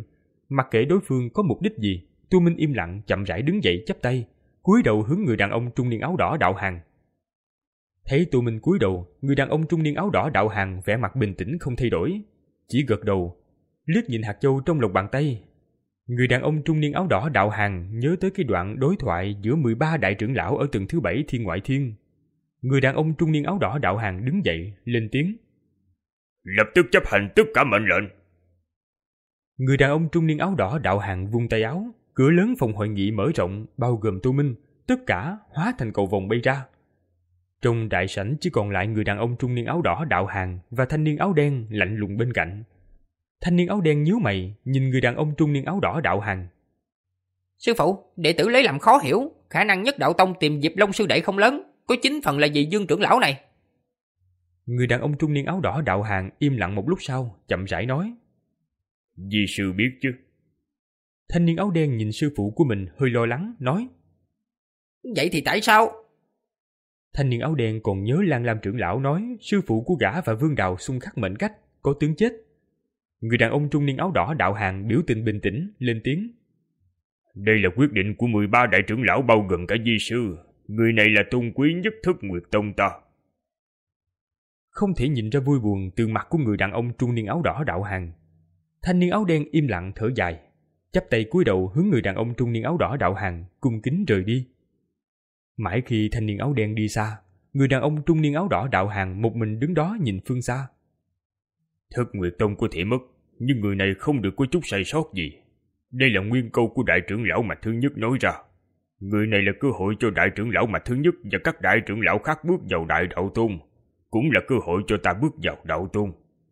Mặc kệ đối phương có mục đích gì, Tô Minh im lặng chậm rãi đứng dậy chắp tay, cúi đầu hướng người đàn ông trung niên áo đỏ đạo hàng. Thấy Tô Minh cúi đầu, người đàn ông trung niên áo đỏ đạo hàng vẻ mặt bình tĩnh không thay đổi, chỉ gật đầu, liếc nhìn hạt châu trong lòng bàn tay. Người đàn ông trung niên áo đỏ đạo hàng nhớ tới cái đoạn đối thoại giữa mười ba đại trưởng lão ở tầng thứ bảy Thiên Ngoại Thiên. Người đàn ông trung niên áo đỏ đạo hàng đứng dậy, lên tiếng. Lập tức chấp hành tất cả mệnh lệnh. Người đàn ông trung niên áo đỏ đạo hàng vung tay áo, cửa lớn phòng hội nghị mở rộng, bao gồm Tô Minh, tất cả hóa thành cầu vồng bay ra. Trong đại sảnh chỉ còn lại người đàn ông trung niên áo đỏ đạo hàng và thanh niên áo đen lạnh lùng bên cạnh. Thanh niên áo đen nhíu mày, nhìn người đàn ông trung niên áo đỏ đạo hàng. Sư phụ, đệ tử lấy làm khó hiểu, khả năng nhất đạo tông tìm Diệp Long sư đệ không lớn, có chín phần là vì Dương trưởng lão này. Người đàn ông trung niên áo đỏ đạo hàng im lặng một lúc sau, chậm rãi nói. Di sư biết chứ. Thanh niên áo đen nhìn sư phụ của mình hơi lo lắng, nói. Vậy thì tại sao? Thanh niên áo đen còn nhớ Lan Lam trưởng lão nói sư phụ của gã và Vương Đào xung khắc mệnh cách, có tướng chết. Người đàn ông trung niên áo đỏ đạo hàng biểu tình bình tĩnh, lên tiếng. Đây là quyết định của mười ba đại trưởng lão bao gồm cả Di sư. Người này là tôn quý nhất Thất Nguyệt Tông ta. Không thể nhìn ra vui buồn từ mặt của người đàn ông trung niên áo đỏ đạo hàng. Thanh niên áo đen im lặng thở dài, chắp tay cúi đầu hướng người đàn ông trung niên áo đỏ đạo hàng, cung kính rời đi. Mãi khi thanh niên áo đen đi xa, người đàn ông trung niên áo đỏ đạo hàng một mình đứng đó nhìn phương xa. Thất Nguyệt Tông có thể mất, nhưng người này không được có chút sai sót gì. Đây là nguyên câu của đại trưởng lão Mạch Thứ Nhất nói ra. Người này là cơ hội cho đại trưởng lão Mạch Thứ Nhất và các đại trưởng lão khác bước vào đại đạo tôn, cũng là cơ hội cho ta bước vào đạo tôn.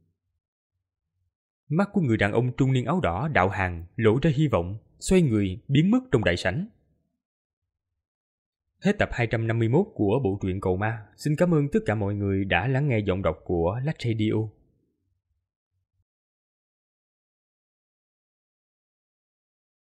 Mắt của người đàn ông trung niên áo đỏ đạo hàng lộ ra hy vọng, xoay người biến mất trong đại sảnh. Hết tập hai trăm năm mươi mốt của bộ truyện Cầu Ma. Xin cảm ơn tất cả mọi người đã lắng nghe giọng đọc của Lách Radio.